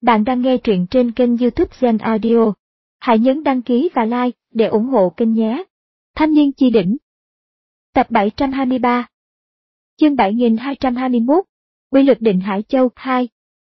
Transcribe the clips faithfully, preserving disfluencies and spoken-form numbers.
Bạn đang nghe truyện trên kênh YouTube Zen Audio. Hãy nhấn đăng ký và like để ủng hộ kênh nhé. Thanh niên chi đỉnh. Tập bảy trăm hai mươi ba. Chương bảy nghìn hai trăm hai mươi mốt. Quy luật định Hải Châu hai.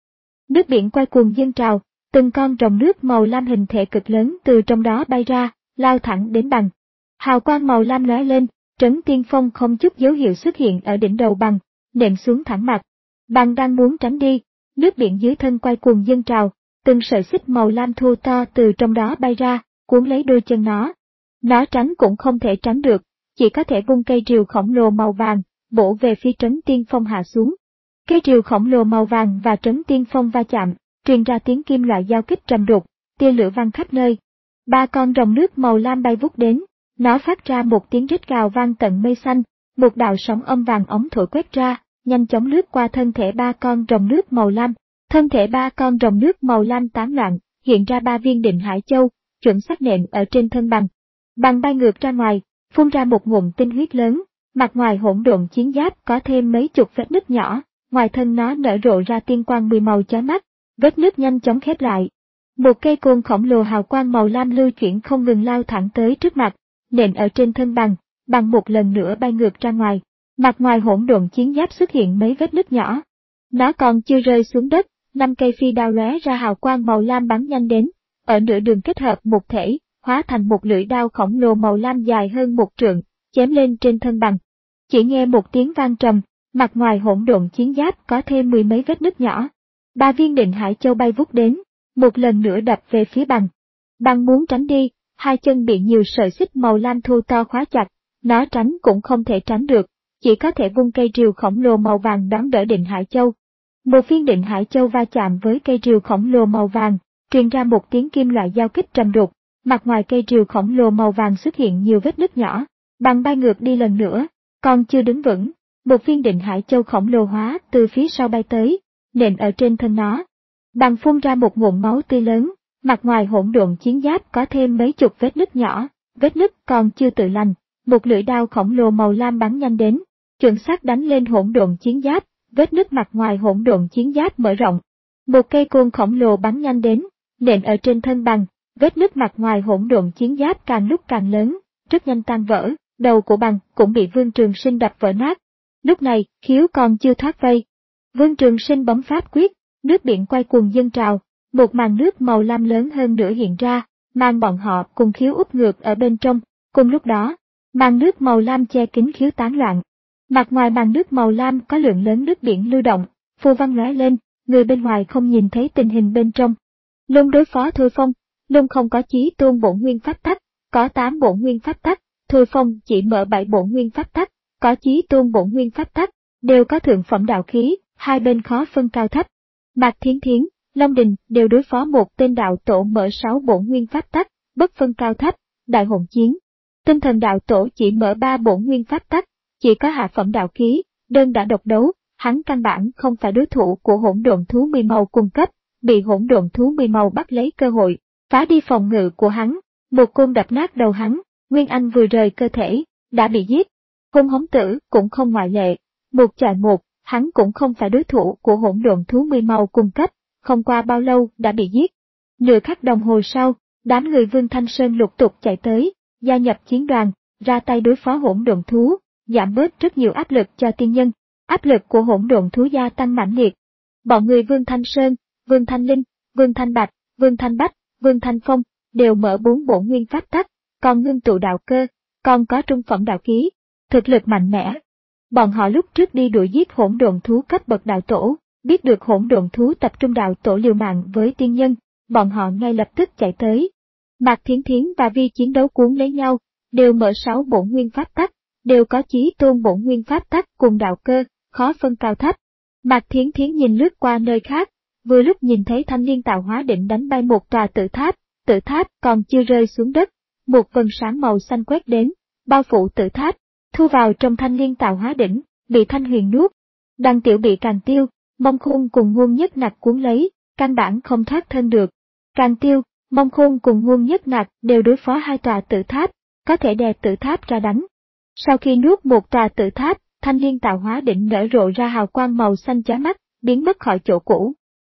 Nước biển quay cuồng dâng trào, từng con rồng nước màu lam hình thể cực lớn từ trong đó bay ra, lao thẳng đến Bằng. Hào quang màu lam lóe lên, Trấn Tiên Phong không chút dấu hiệu xuất hiện ở đỉnh đầu Bằng, nện xuống thẳng mặt. Bằng đang muốn tránh đi, nước biển dưới thân quay cuồng dâng trào, từng sợi xích màu lam thô to từ trong đó bay ra, cuốn lấy đôi chân nó. Nó tránh cũng không thể tránh được, chỉ có thể vung cây rìu khổng lồ màu vàng, bổ về phía Trấn Tiên Phong hạ xuống. Cây rìu khổng lồ màu vàng và Trấn Tiên Phong va chạm, truyền ra tiếng kim loại giao kích trầm đục, tia lửa văng khắp nơi. Ba con rồng nước màu lam bay vút đến, nó phát ra một tiếng rít gào vang tận mây xanh, một đạo sóng âm vàng ống thổi quét ra, nhanh chóng lướt qua thân thể ba con rồng nước màu lam. Thân thể ba con rồng nước màu lam tán loạn, hiện ra ba viên định Hải Châu, chuẩn xác nện ở trên thân Bằng. Bằng bay ngược ra ngoài, phun ra một ngụm tinh huyết lớn, mặt ngoài hỗn độn chiến giáp có thêm mấy chục vết nứt nhỏ, ngoài thân nó nở rộ ra tiên quang mười màu chói mắt, vết nứt nhanh chóng khép lại. Một cây côn khổng lồ hào quang màu lam lưu chuyển không ngừng lao thẳng tới trước mặt, nện ở trên thân Bằng, Bằng một lần nữa bay ngược ra ngoài, mặt ngoài hỗn độn chiến giáp xuất hiện mấy vết nứt nhỏ. Nó còn chưa rơi xuống đất, năm cây phi đao lóe ra hào quang màu lam bắn nhanh đến, ở nửa đường kết hợp một thể, hóa thành một lưỡi đao khổng lồ màu lam dài hơn một trượng, chém lên trên thân Bằng. Chỉ nghe một tiếng vang trầm, mặt ngoài hỗn độn chiến giáp có thêm mười mấy vết nứt nhỏ. Ba viên định Hải Châu bay vút đến, một lần nữa đập về phía Bằng. Bằng muốn tránh đi, hai chân bị nhiều sợi xích màu lam thô to khóa chặt, nó tránh cũng không thể tránh được, chỉ có thể vung cây rìu khổng lồ màu vàng đón đỡ định Hải Châu. Một viên định Hải Châu va chạm với cây rìu khổng lồ màu vàng, truyền ra một tiếng kim loại giao kích trầm đục, mặt ngoài cây rìu khổng lồ màu vàng xuất hiện nhiều vết nứt nhỏ. Bằng bay ngược đi lần nữa, còn chưa đứng vững, một viên định Hải Châu khổng lồ hóa từ phía sau bay tới, nện ở trên thân nó. Bằng phun ra một ngụm máu tươi lớn, mặt ngoài hỗn độn chiến giáp có thêm mấy chục vết nứt nhỏ, vết nứt còn chưa tự lành, một lưỡi đao khổng lồ màu lam bắn nhanh đến, chuẩn xác đánh lên hỗn độn chiến giáp. Vết nứt mặt ngoài hỗn độn chiến giáp mở rộng. Một cây côn khổng lồ bắn nhanh đến, nện ở trên thân Bằng, vết nứt mặt ngoài hỗn độn chiến giáp càng lúc càng lớn, rất nhanh tan vỡ, đầu của Bằng cũng bị Vương Trường Sinh đập vỡ nát. Lúc này, Khiếu còn chưa thoát vây. Vương Trường Sinh bấm pháp quyết, nước biển quay cuồng dâng trào, một màn nước màu lam lớn hơn nữa hiện ra, mang bọn họ cùng Khiếu úp ngược ở bên trong. Cùng lúc đó, màn nước màu lam che kín Khiếu tán loạn. Mặt ngoài màn nước màu lam có lượng lớn nước biển lưu động, phù văn lóe lên, người bên ngoài không nhìn thấy tình hình bên trong. Lung đối phó Thôi Phong, Lung không có chí tôn bổn nguyên pháp tắc, có tám bổn nguyên pháp tắc, Thôi Phong chỉ mở bảy bổn nguyên pháp tắc, có chí tôn bổn nguyên pháp tắc, đều có thượng phẩm đạo khí, hai bên khó phân cao thấp. Mạc Thiến Thiến, Long Đình đều đối phó một tên đạo tổ mở sáu bổn nguyên pháp tắc, bất phân cao thấp. Đại hỗn chiến, Tinh Thần đạo tổ chỉ mở ba bổn nguyên pháp tắc, chỉ có hạ phẩm đạo khí, đơn đã độc đấu, hắn căn bản không phải đối thủ của hỗn độn thú mười màu cung cấp, bị hỗn độn thú mười màu bắt lấy cơ hội, phá đi phòng ngự của hắn, một côn đập nát đầu hắn, Nguyên Anh vừa rời cơ thể, đã bị giết. Hung Hống Tử cũng không ngoại lệ, một chọi một, hắn cũng không phải đối thủ của hỗn độn thú mười màu cung cấp, không qua bao lâu đã bị giết. Nửa khắc đồng hồ sau, đám người Vương Thanh Sơn lục tục chạy tới, gia nhập chiến đoàn, ra tay đối phó hỗn độn thú. Giảm bớt rất nhiều áp lực cho tiên nhân, áp lực của hỗn độn thú gia tăng mãnh liệt. Bọn người Vương Thanh Sơn, Vương Thanh Linh, Vương Thanh Bạch, Vương Thanh Bách, Vương Thanh Phong đều mở bốn bổn nguyên pháp tắc, còn ngưng tụ đạo cơ, còn có trung phẩm đạo khí, thực lực mạnh mẽ. Bọn họ lúc trước đi đuổi giết hỗn độn thú cấp bậc đạo tổ, biết được hỗn độn thú tập trung đạo tổ liều mạng với tiên nhân, bọn họ ngay lập tức chạy tới. Mạc Thiến Thiến và Vi chiến đấu cuốn lấy nhau, đều mở sáu bổn nguyên pháp tắc, đều có chí tôn bổn nguyên pháp tắc cùng đạo cơ, khó phân cao thấp. Mạc Thiến Thiến nhìn lướt qua nơi khác, vừa lúc nhìn thấy Thanh Liên tạo hóa định đánh bay một tòa tự tháp, tự tháp còn chưa rơi xuống đất, một vầng sáng màu xanh quét đến, bao phủ tự tháp, thu vào trong Thanh Liên tạo hóa đỉnh, bị Thanh Huyền nuốt. Đằng Tiểu bị Càng Tiêu, Mông Khôn cùng Ngôn Nhất Nặc cuốn lấy, căn bản không thoát thân được. Càng Tiêu, Mông Khôn cùng Ngôn Nhất Nặc đều đối phó hai tòa tự tháp, có thể đè tự tháp ra đánh. Sau khi nuốt một tòa tự tháp, Thanh Liên tạo hóa định nở rộ ra hào quang màu xanh chói mắt, biến mất khỏi chỗ cũ.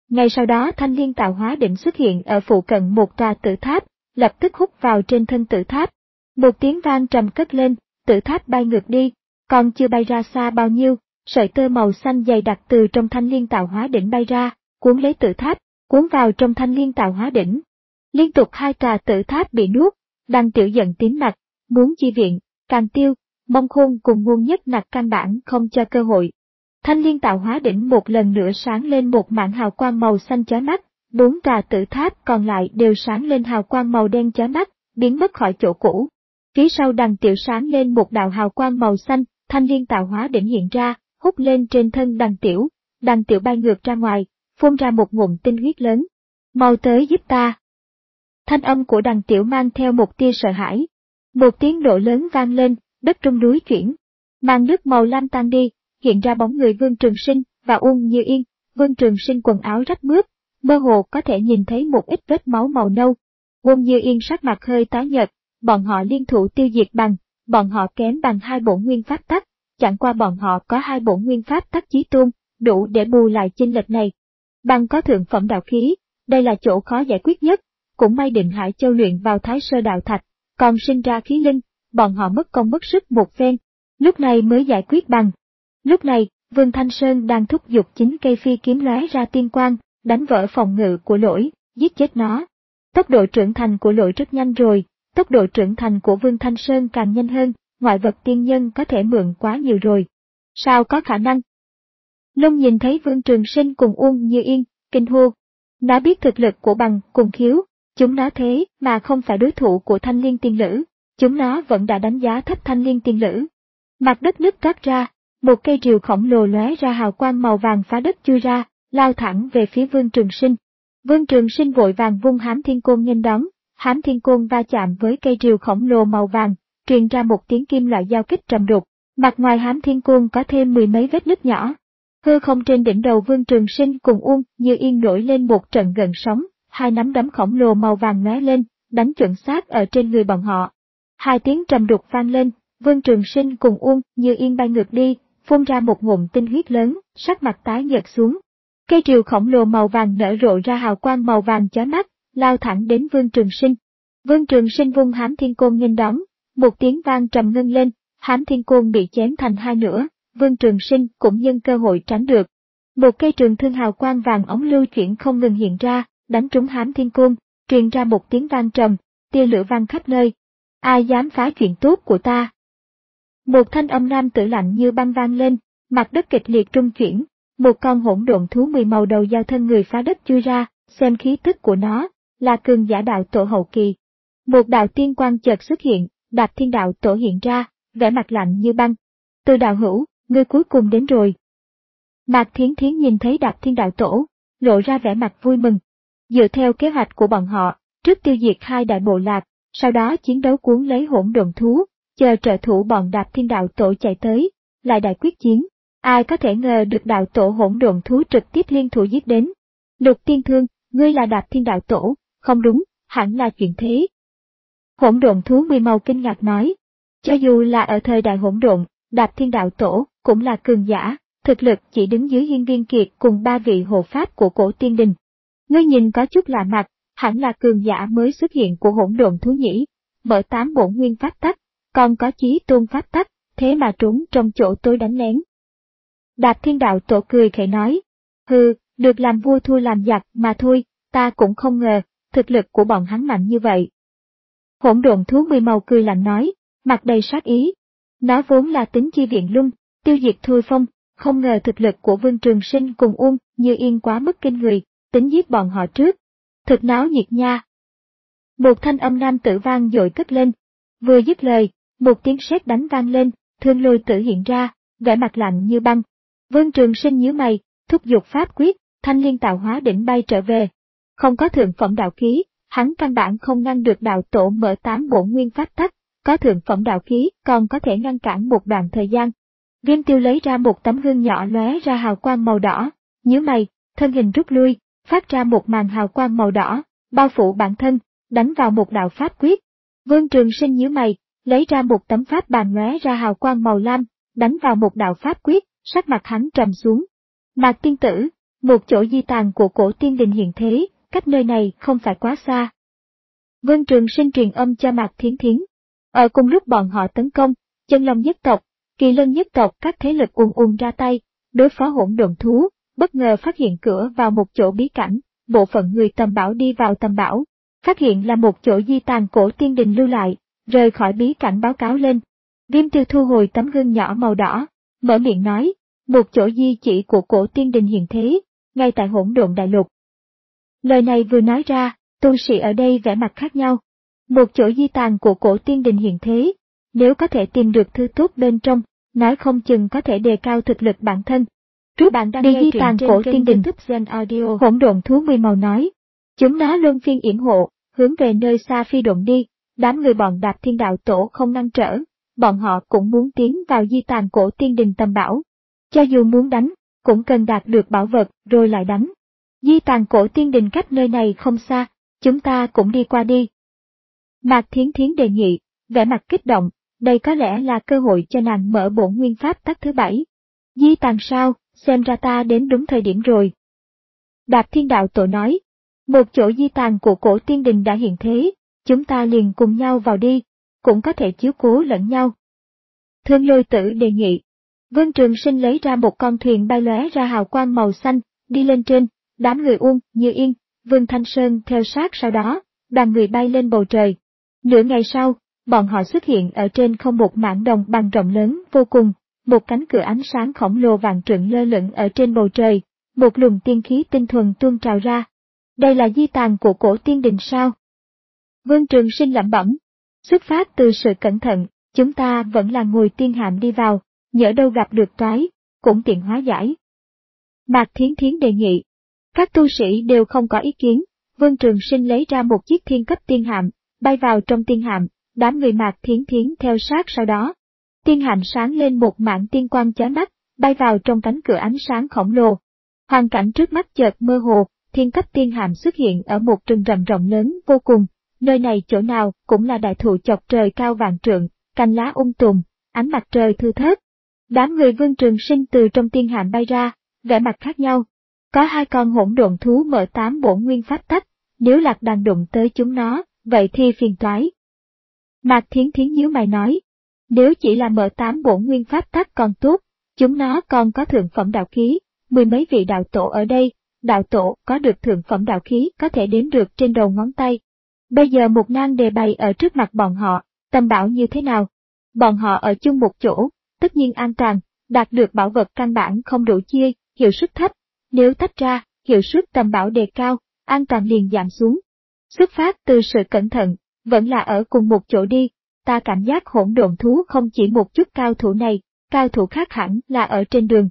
Ngay sau đó thanh liên tạo hóa đỉnh xuất hiện ở phụ cận một tòa tử tháp, lập tức hút vào trên thân tử tháp. Một tiếng vang trầm cất lên, tử tháp bay ngược đi, còn chưa bay ra xa bao nhiêu, sợi tơ màu xanh dày đặc từ trong thanh liên tạo hóa đỉnh bay ra, cuốn lấy tử tháp, cuốn vào trong thanh liên tạo hóa đỉnh. Liên tục hai tòa tử tháp bị nuốt, Đằng Tiểu giận tím mặt, muốn chi viện, Càng Tiêu, Mông Khôn cùng Muôn Nhất Nặc căn bản không cho cơ hội. Thanh liên tạo hóa đỉnh một lần nữa sáng lên một mảng hào quang màu xanh chói mắt, bốn tòa tử tháp còn lại đều sáng lên hào quang màu đen chói mắt, biến mất khỏi chỗ cũ. Phía sau Đằng Tiểu sáng lên một đạo hào quang màu xanh, thanh liên tạo hóa đỉnh hiện ra, hút lên trên thân Đằng Tiểu, Đằng Tiểu bay ngược ra ngoài, phun ra một ngụm tinh huyết lớn. Mau tới giúp ta. Thanh âm của Đằng Tiểu mang theo một tia sợ hãi. Một tiếng nổ lớn vang lên, đất rung núi chuyển. Màn nước màu lam tan đi, hiện ra bóng người Vương Trường Sinh và Uông Như Yên. Vương Trường Sinh quần áo rách mướp, mơ hồ có thể nhìn thấy một ít vết máu màu nâu. Uông Như Yên sắc mặt hơi tái nhợt, bọn họ liên thủ tiêu diệt bằng, bọn họ kém bằng hai bổn nguyên pháp tắc, chẳng qua bọn họ có hai bổn nguyên pháp tắc chí tôn, đủ để bù lại chênh lệch này. Bằng có thượng phẩm đạo khí, đây là chỗ khó giải quyết nhất, cũng may Định Hải Châu luyện vào Thái Sơ Đạo Thạch, còn sinh ra khí linh, bọn họ mất công mất sức một phen, lúc này mới giải quyết bằng. Lúc này, Vương Thanh Sơn đang thúc giục chính cây phi kiếm lóe ra tiên quang, đánh vỡ phòng ngự của Lỗi, giết chết nó. Tốc độ trưởng thành của Lỗi rất nhanh rồi, tốc độ trưởng thành của Vương Thanh Sơn càng nhanh hơn, ngoại vật tiên nhân có thể mượn quá nhiều rồi. Sao có khả năng? Lung nhìn thấy Vương Trường Sinh cùng Uông Như Yên, kinh hô. Nó biết thực lực của bằng cùng khiếu, chúng nó thế mà không phải đối thủ của Thanh Liên Tiên Lữ, chúng nó vẫn đã đánh giá thấp Thanh Liên Tiên Lữ. Mặt đất nứt toát ra, một cây rìu khổng lồ lóe ra hào quang màu vàng phá đất chui ra, lao thẳng về phía Vương Trường Sinh. Vương Trường Sinh vội vàng vung Hám Thiên Côn nghênh đón, Hám Thiên Côn va chạm với cây rìu khổng lồ màu vàng, truyền ra một tiếng kim loại giao kích trầm đục. Mặt ngoài Hám Thiên Côn có thêm mười mấy vết nứt nhỏ. Hư không trên đỉnh đầu Vương Trường Sinh cùng Uông Như Yên nổi lên một trận gần sóng, hai nắm đấm khổng lồ màu vàng lóe lên, đánh chuẩn xác ở trên người bọn họ. Hai tiếng trầm đục vang lên, Vương Trường Sinh cùng Uông Như Yên bay ngược đi, phun ra một ngụm tinh huyết lớn, sắc mặt tái nhợt xuống. Cây rìu khổng lồ màu vàng nở rộ ra hào quang màu vàng chói mắt, lao thẳng đến Vương Trường Sinh. Vương Trường Sinh vung Hám Thiên Côn nghênh đón, một tiếng vang trầm ngân lên, Hám Thiên Côn bị chém thành hai nửa, Vương Trường Sinh cũng nhân cơ hội tránh được. Một cây trường thương hào quang vàng ống lưu chuyển không ngừng hiện ra, đánh trúng Hám Thiên Côn, truyền ra một tiếng vang trầm, tia lửa vang khắp nơi. Ai dám phá chuyện tốt của ta? Một thanh âm nam tử lạnh như băng vang lên, mặt đất kịch liệt rung chuyển, một con hỗn độn thú mười màu đầu giao thân người phá đất chui ra, xem khí tức của nó, là cường giả đạo tổ hậu kỳ. Một đạo tiên quang chợt xuất hiện, Đạp Thiên Đạo Tổ hiện ra, vẻ mặt lạnh như băng. Từ đạo hữu, ngươi cuối cùng đến rồi. Mạc Thiến Thiến nhìn thấy Đạp Thiên Đạo Tổ, lộ ra vẻ mặt vui mừng. Dựa theo kế hoạch của bọn họ, trước tiêu diệt hai đại bộ lạc, sau đó chiến đấu cuốn lấy hỗn độn thú, chờ trợ thủ bọn Đạp Thiên Đạo Tổ chạy tới, lại đại quyết chiến. Ai có thể ngờ được đạo tổ hỗn độn thú trực tiếp liên thủ giết đến. Lục Tiên Thương, ngươi là Đạp Thiên Đạo Tổ, không đúng, hẳn là chuyện thế. Hỗn độn thú mười màu kinh ngạc nói, cho dù là ở thời đại hỗn độn, Đạp Thiên Đạo Tổ cũng là cường giả, thực lực chỉ đứng dưới Hiên Viên Kiệt cùng ba vị hộ pháp của cổ tiên đình. Ngươi nhìn có chút lạ mặt, hẳn là cường giả mới xuất hiện của hỗn độn thú nhỉ, mở tám bổn nguyên pháp tắc, còn có chí tôn pháp tắc, thế mà trốn trong chỗ tôi đánh lén. Đạp Thiên Đạo Tổ cười khẩy nói, hừ, được làm vua thua làm giặc mà thôi, ta cũng không ngờ, thực lực của bọn hắn mạnh như vậy. Hỗn độn thú mười màu cười lạnh nói, mặt đầy sát ý. Nó vốn là tính chi viện Lung, tiêu diệt Thôi Phong, không ngờ thực lực của Vương Trường Sinh cùng Uông Như Yên quá mức kinh người, tính giết bọn họ trước. Thực náo nhiệt nha. Một thanh âm nam tử vang dội cất lên. Vừa dứt lời, một tiếng sét đánh vang lên, Thương Lôi Tử hiện ra, vẻ mặt lạnh như băng. Vương Trường Sinh nhíu mày, thúc giục pháp quyết, thanh liên tạo hóa đỉnh bay trở về. Không có thượng phẩm đạo khí, hắn căn bản không ngăn được đạo tổ mở tám bổn nguyên pháp tắc, có thượng phẩm đạo khí còn có thể ngăn cản một đoạn thời gian. Viêm Tiêu lấy ra một tấm gương nhỏ lóe ra hào quang màu đỏ, nhíu mày, thân hình rút lui, phát ra một màn hào quang màu đỏ, bao phủ bản thân, đánh vào một đạo pháp quyết. Vương Trường Sinh nhíu mày, lấy ra một tấm pháp bàn lóe ra hào quang màu lam, đánh vào một đạo pháp quyết, sắc mặt hắn trầm xuống. Mạc Tiên Tử, một chỗ di tàn của cổ tiên đình hiện thế, cách nơi này không phải quá xa. Vương Trường Sinh truyền âm cho Mạc Thiến Thiến. Ở cùng lúc bọn họ tấn công, Chân Long nhất tộc, Kỳ Lân nhất tộc các thế lực ùn ùn ra tay, đối phó hỗn độn thú, bất ngờ phát hiện cửa vào một chỗ bí cảnh, bộ phận người tầm bảo đi vào tầm bảo, phát hiện là một chỗ di tàn cổ tiên đình lưu lại, rời khỏi bí cảnh báo cáo lên. Viêm Tiêu thu hồi tấm gương nhỏ màu đỏ, mở miệng nói, một chỗ di chỉ của cổ tiên đình hiện thế, ngay tại hỗn độn đại lục. Lời này vừa nói ra, tu sĩ ở đây vẻ mặt khác nhau. Một chỗ di tàn của cổ tiên đình hiện thế, nếu có thể tìm được thư tốt bên trong, nói không chừng có thể đề cao thực lực bản thân. Trước bạn đang nghe di tàn cổ tiên đình, hỗn độn thú mươi màu nói, chúng nó luân phiên yểm hộ, hướng về nơi xa phi độn đi, đám người bọn Đạp Thiên Đạo Tổ không ngăn trở, bọn họ cũng muốn tiến vào di tàn cổ tiên đình tầm bảo. Cho dù muốn đánh, cũng cần đạt được bảo vật rồi lại đánh. Di tàn cổ tiên đình cách nơi này không xa, chúng ta cũng đi qua đi. Mạc Thiến Thiến đề nghị, vẻ mặt kích động, đây có lẽ là cơ hội cho nàng mở bổn nguyên pháp tắc thứ bảy. Di tàn sao, xem ra ta đến đúng thời điểm rồi. Đạp Thiên Đạo Tổ nói, một chỗ di tàn của cổ tiên đình đã hiện thế, chúng ta liền cùng nhau vào đi, cũng có thể chiếu cố lẫn nhau. Thương Lôi Tử đề nghị. Vương Trường Sinh lấy ra một con thuyền bay lóe ra hào quang màu xanh, đi lên trên, đám người Uông, Như Yên, Vương Thanh Sơn theo sát sau đó, đoàn người bay lên bầu trời. Nửa ngày sau, bọn họ xuất hiện ở trên không một mảng đồng bằng rộng lớn vô cùng, một cánh cửa ánh sáng khổng lồ vạn trượng lơ lửng ở trên bầu trời, một luồng tiên khí tinh thuần tuôn trào ra. Đây là di tàn của cổ tiên đình sao? Vương Trường Sinh lẩm bẩm. Xuất phát từ sự cẩn thận, chúng ta vẫn là ngồi tiên hạm đi vào, nhỡ đâu gặp được toái, cũng tiện hóa giải. Mạc Thiến Thiến đề nghị. Các tu sĩ đều không có ý kiến, Vương Trường Sinh lấy ra một chiếc thiên cấp tiên hạm, bay vào trong tiên hạm, đám người Mạc Thiến Thiến theo sát sau đó. Tiên hạm sáng lên một mảng tiên quang chói mắt, bay vào trong cánh cửa ánh sáng khổng lồ. Hoàn cảnh trước mắt chợt mơ hồ, thiên cấp tiên hạm xuất hiện ở một rừng rậm rộng lớn vô cùng, nơi này chỗ nào cũng là đại thụ chọc trời cao vạn trượng, cành lá um tùm, ánh mặt trời thưa thớt. Đám người Vương Trường Sinh từ trong tiên hạm bay ra, vẻ mặt khác nhau. Có hai con hỗn độn thú mở tám bổn nguyên pháp tắc, nếu Lạc Đàn đụng tới chúng nó, vậy thì phiền toái. Mạc Thiến Thiến nhíu mày nói, nếu chỉ là mở tám bổn nguyên pháp tắc còn tốt, chúng nó còn có thượng phẩm đạo khí, mười mấy vị đạo tổ ở đây, đạo tổ có được thượng phẩm đạo khí có thể đếm được trên đầu ngón tay. Bây giờ một nan đề bày ở trước mặt bọn họ, tầm bảo như thế nào? Bọn họ ở chung một chỗ, tất nhiên an toàn, đạt được bảo vật căn bản không đủ chia, hiệu suất thấp. Nếu tách ra, hiệu suất tầm bảo đề cao, an toàn liền giảm xuống. Xuất phát từ sự cẩn thận, vẫn là ở cùng một chỗ đi, ta cảm giác hỗn độn thú không chỉ một chút cao thủ này, cao thủ khác hẳn là ở trên đường.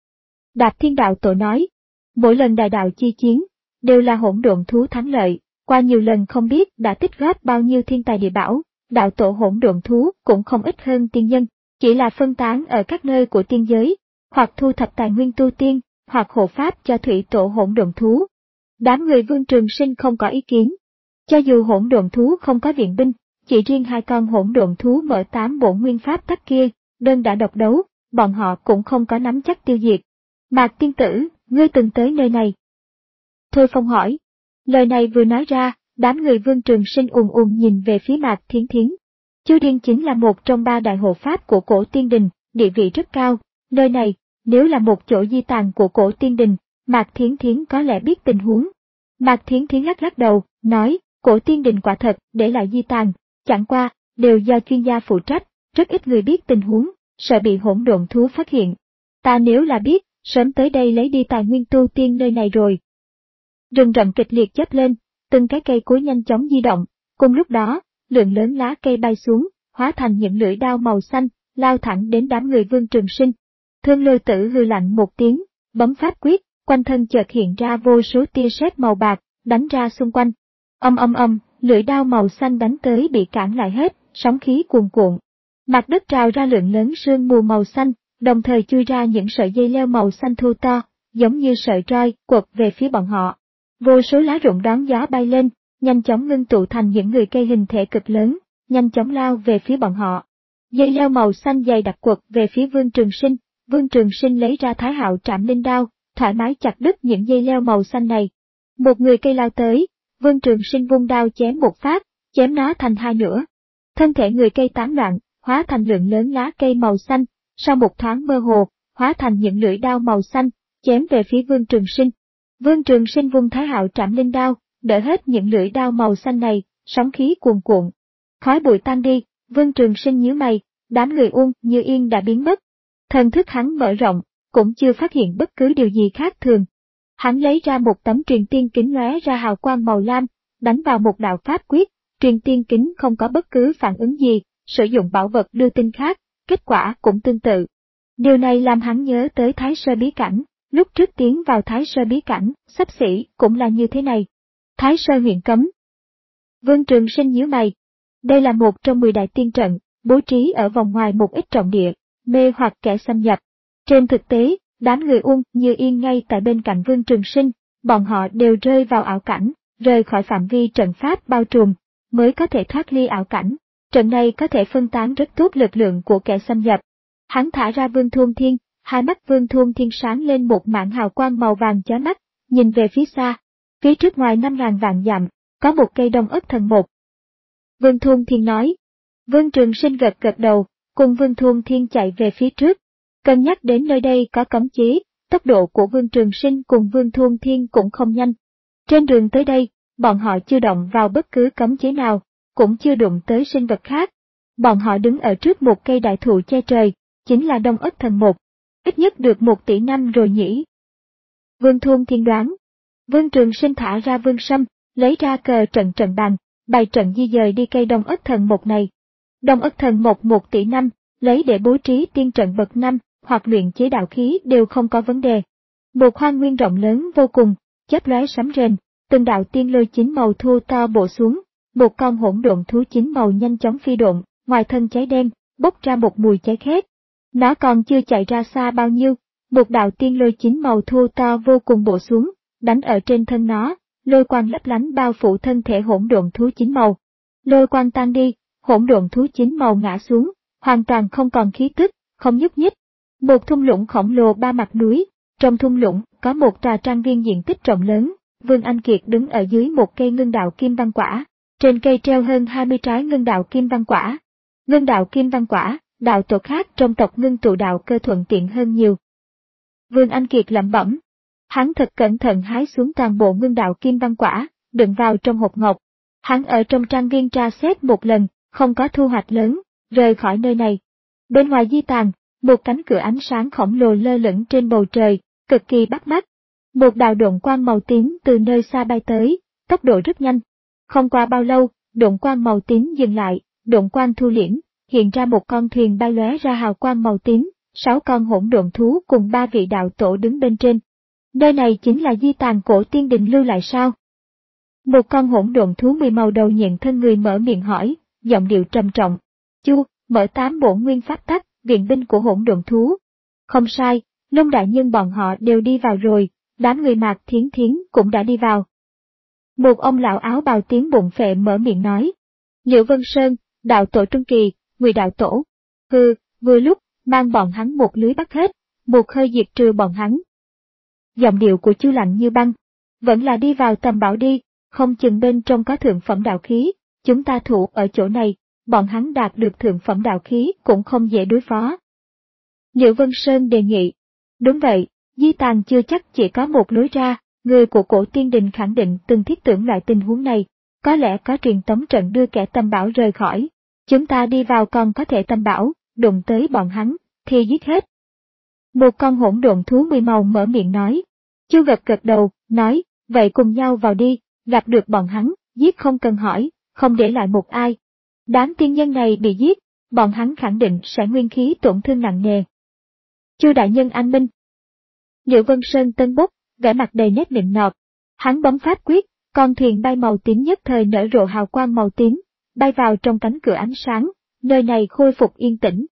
Đạp Thiên Đạo Tổ nói, mỗi lần đại đạo chi chiến, đều là hỗn độn thú thắng lợi, qua nhiều lần không biết đã tích góp bao nhiêu thiên tài địa bảo, đạo tổ hỗn độn thú cũng không ít hơn tiên nhân, chỉ là phân tán ở các nơi của tiên giới, hoặc thu thập tài nguyên tu tiên, hoặc hộ pháp cho thủy tổ hỗn độn thú. Đám người Vương Trường Sinh không có ý kiến. Cho dù hỗn độn thú không có viện binh, chỉ riêng hai con hỗn độn thú mở tám bổn nguyên pháp tắc kia, đơn đã độc đấu, bọn họ cũng không có nắm chắc tiêu diệt. Mạc tiên tử, ngươi từng tới nơi này. Thôi Phong hỏi. Lời này vừa nói ra, đám người Vương Trường Sinh ùn ùn nhìn về phía Mạc Thiến Thiến. Chu Điên chính là một trong ba đại hộ pháp của cổ tiên đình, địa vị rất cao, nơi này, nếu là một chỗ di tàn của cổ tiên đình, Mạc Thiến Thiến có lẽ biết tình huống. Mạc Thiến Thiến lắc lắc đầu, nói, cổ tiên đình quả thật, để lại di tàn, chẳng qua, đều do chuyên gia phụ trách, rất ít người biết tình huống, sợ bị hỗn độn thú phát hiện. Ta nếu là biết, sớm tới đây lấy đi tài nguyên tu tiên nơi này rồi. Rừng rậm kịch liệt chớp lên, từng cái cây cối nhanh chóng di động, cùng lúc đó, lượng lớn lá cây bay xuống, hóa thành những lưỡi đao màu xanh, lao thẳng đến đám người Vương Trường Sinh. Thương Lôi Tử hừ lạnh một tiếng, bấm pháp quyết, quanh thân chợt hiện ra vô số tia sét màu bạc, đánh ra xung quanh. Âm âm âm, lưỡi đao màu xanh đánh tới bị cản lại hết, sóng khí cuồn cuộn. Mặt đất trào ra lượng lớn sương mù màu xanh, đồng thời chui ra những sợi dây leo màu xanh thô to, giống như sợi roi, quật về phía bọn họ. Vô số lá rụng đón gió bay lên, nhanh chóng ngưng tụ thành những người cây hình thể cực lớn, nhanh chóng lao về phía bọn họ. Dây leo màu xanh dày đặc quật về phía Vương Trường Sinh, Vương Trường Sinh lấy ra Thái Hạo Trảm Linh đao, thoải mái chặt đứt những dây leo màu xanh này. Một người cây lao tới, Vương Trường Sinh vung đao chém một phát, chém nó thành hai nửa. Thân thể người cây tán loạn, hóa thành lượng lớn lá cây màu xanh, sau một thoáng mơ hồ, hóa thành những lưỡi đao màu xanh, chém về phía Vương Trường Sinh. Vương Trường Sinh vung Thái Hạo Trảm Linh đao, đỡ hết những lưỡi đao màu xanh này, sóng khí cuồn cuộn. Khói bụi tan đi, Vương Trường Sinh nhíu mày, đám người Uông Như Yên đã biến mất. Thần thức hắn mở rộng, cũng chưa phát hiện bất cứ điều gì khác thường. Hắn lấy ra một tấm truyền tiên kính lóe ra hào quang màu lam, đánh vào một đạo pháp quyết, truyền tiên kính không có bất cứ phản ứng gì, sử dụng bảo vật đưa tin khác, kết quả cũng tương tự. Điều này làm hắn nhớ tới Thái Sơ Bí Cảnh, lúc trước tiến vào Thái Sơ Bí Cảnh, xấp xỉ cũng là như thế này. Thái Sơ Huyền Cấm. Vương Trường Sinh nhíu mày. Đây là một trong mười đại tiên trận, bố trí ở vòng ngoài một ít trọng địa, mê hoặc kẻ xâm nhập. Trên thực tế, đám người Uông Như Yên ngay tại bên cạnh Vương Trường Sinh, bọn họ đều rơi vào ảo cảnh, rời khỏi phạm vi trận pháp bao trùm, mới có thể thoát ly ảo cảnh. Trận này có thể phân tán rất tốt lực lượng của kẻ xâm nhập. Hắn thả ra Vương Thôn Thiên, hai mắt Vương Thôn Thiên sáng lên một mảng hào quang màu vàng chói mắt, nhìn về phía xa. Phía trước ngoài năm ngàn vạn dặm, có một cây Đông Ất Thần một. Vương Thôn Thiên nói. Vương Trường Sinh gật gật đầu, cùng Vương Thôn Thiên chạy về phía trước. Cân nhắc đến nơi đây có cấm chế, tốc độ của Vương Trường Sinh cùng Vương Thôn Thiên cũng không nhanh. Trên đường tới đây, bọn họ chưa động vào bất cứ cấm chế nào, cũng chưa đụng tới sinh vật khác. Bọn họ đứng ở trước một cây đại thụ che trời, chính là Đông Ất Thần một. Ít nhất được một tỷ năm rồi nhỉ. Vương Thôn Thiên đoán. Vương Trường Sinh thả ra Vương Sâm, lấy ra cờ trận trận bàn, bày trận di dời đi cây Đông Ất Thần một này. Đông Ất Thần một một tỷ năm, lấy để bố trí tiên trận bậc năm, hoặc luyện chế đạo khí đều không có vấn đề. Một hoang nguyên rộng lớn vô cùng, chớp lóe sấm rền, từng đạo tiên lôi chín màu thô to bổ xuống, một con hỗn độn thú chín màu nhanh chóng phi độn, ngoài thân cháy đen, bốc ra một mùi cháy khét. Nó còn chưa chạy ra xa bao nhiêu, một đạo tiên lôi chín màu thô to vô cùng bổ xuống, đánh ở trên thân nó, lôi quang lấp lánh bao phủ thân thể hỗn độn thú chín màu. Lôi quang tan đi, hỗn độn thú chín màu ngã xuống, hoàn toàn không còn khí tức, không nhúc nhích. Một thung lũng khổng lồ ba mặt núi, trong thung lũng có một tòa trang viên diện tích rộng lớn. Vương Anh Kiệt đứng ở dưới một cây ngân đạo kim văn quả, trên cây treo hơn hai mươi trái ngân đạo kim văn quả. Ngân đạo kim văn quả, đạo tổ khác trong tộc ngân tụ đạo cơ thuận tiện hơn nhiều. Vương Anh Kiệt lẩm bẩm. Hắn thật cẩn thận hái xuống toàn bộ ngân đạo kim văn quả, đựng vào trong hộp ngọc. Hắn ở trong trang viên tra xét một lần, không có thu hoạch lớn, rời khỏi nơi này. Bên ngoài di tàn, một cánh cửa ánh sáng khổng lồ lơ lửng trên bầu trời, cực kỳ bắt mắt. Một đạo độn quang màu tím từ nơi xa bay tới, tốc độ rất nhanh. Không qua bao lâu, độn quang màu tím dừng lại, độn quang thu liễm, hiện ra một con thuyền bay lóe ra hào quang màu tím, sáu con hỗn độn thú cùng ba vị đạo tổ đứng bên trên. Nơi này chính là di tàn cổ tiên đình lưu lại sao? Một con hỗn độn thú mười màu đầu nhện thân người mở miệng hỏi, giọng điệu trầm trọng. Chu, mở tám bổn nguyên pháp tắc, viện binh của hỗn độn thú. Không sai, Long đại nhân bọn họ đều đi vào rồi, đám người Mạc Thiến Thiến cũng đã đi vào. Một ông lão áo bào tiếng bụng phệ mở miệng nói. Liễu Vân Sơn, đạo tổ Trung Kỳ, Ngụy đạo tổ. Hừ, vừa lúc, mang bọn hắn một lưới bắt hết, một hơi diệt trừ bọn hắn. Giọng điệu của Chu lạnh như băng. Vẫn là đi vào tầm bảo đi, không chừng bên trong có thượng phẩm đạo khí, chúng ta thủ ở chỗ này, bọn hắn đạt được thượng phẩm đạo khí cũng không dễ đối phó. Liễu Vân Sơn đề nghị. Đúng vậy, di tàn chưa chắc chỉ có một lối ra, người của cổ tiên đình khẳng định từng thiết tưởng loại tình huống này, có lẽ có truyền tống trận đưa kẻ tầm bảo rời khỏi. Chúng ta đi vào còn có thể tầm bảo, đụng tới bọn hắn, thì giết hết. Một con hỗn độn thú mười màu mở miệng nói. Chu gật gật đầu, nói, vậy cùng nhau vào đi, gặp được bọn hắn, giết không cần hỏi, không để lại một ai. Đám tiên nhân này bị giết, bọn hắn khẳng định sẽ nguyên khí tổn thương nặng nề. Chu đại nhân anh minh. Liễu Vân Sơn tân bốc, vẻ mặt đầy nét nịnh nọt. Hắn bấm pháp quyết, con thuyền bay màu tím nhất thời nở rộ hào quang màu tím, bay vào trong cánh cửa ánh sáng, nơi này khôi phục yên tĩnh.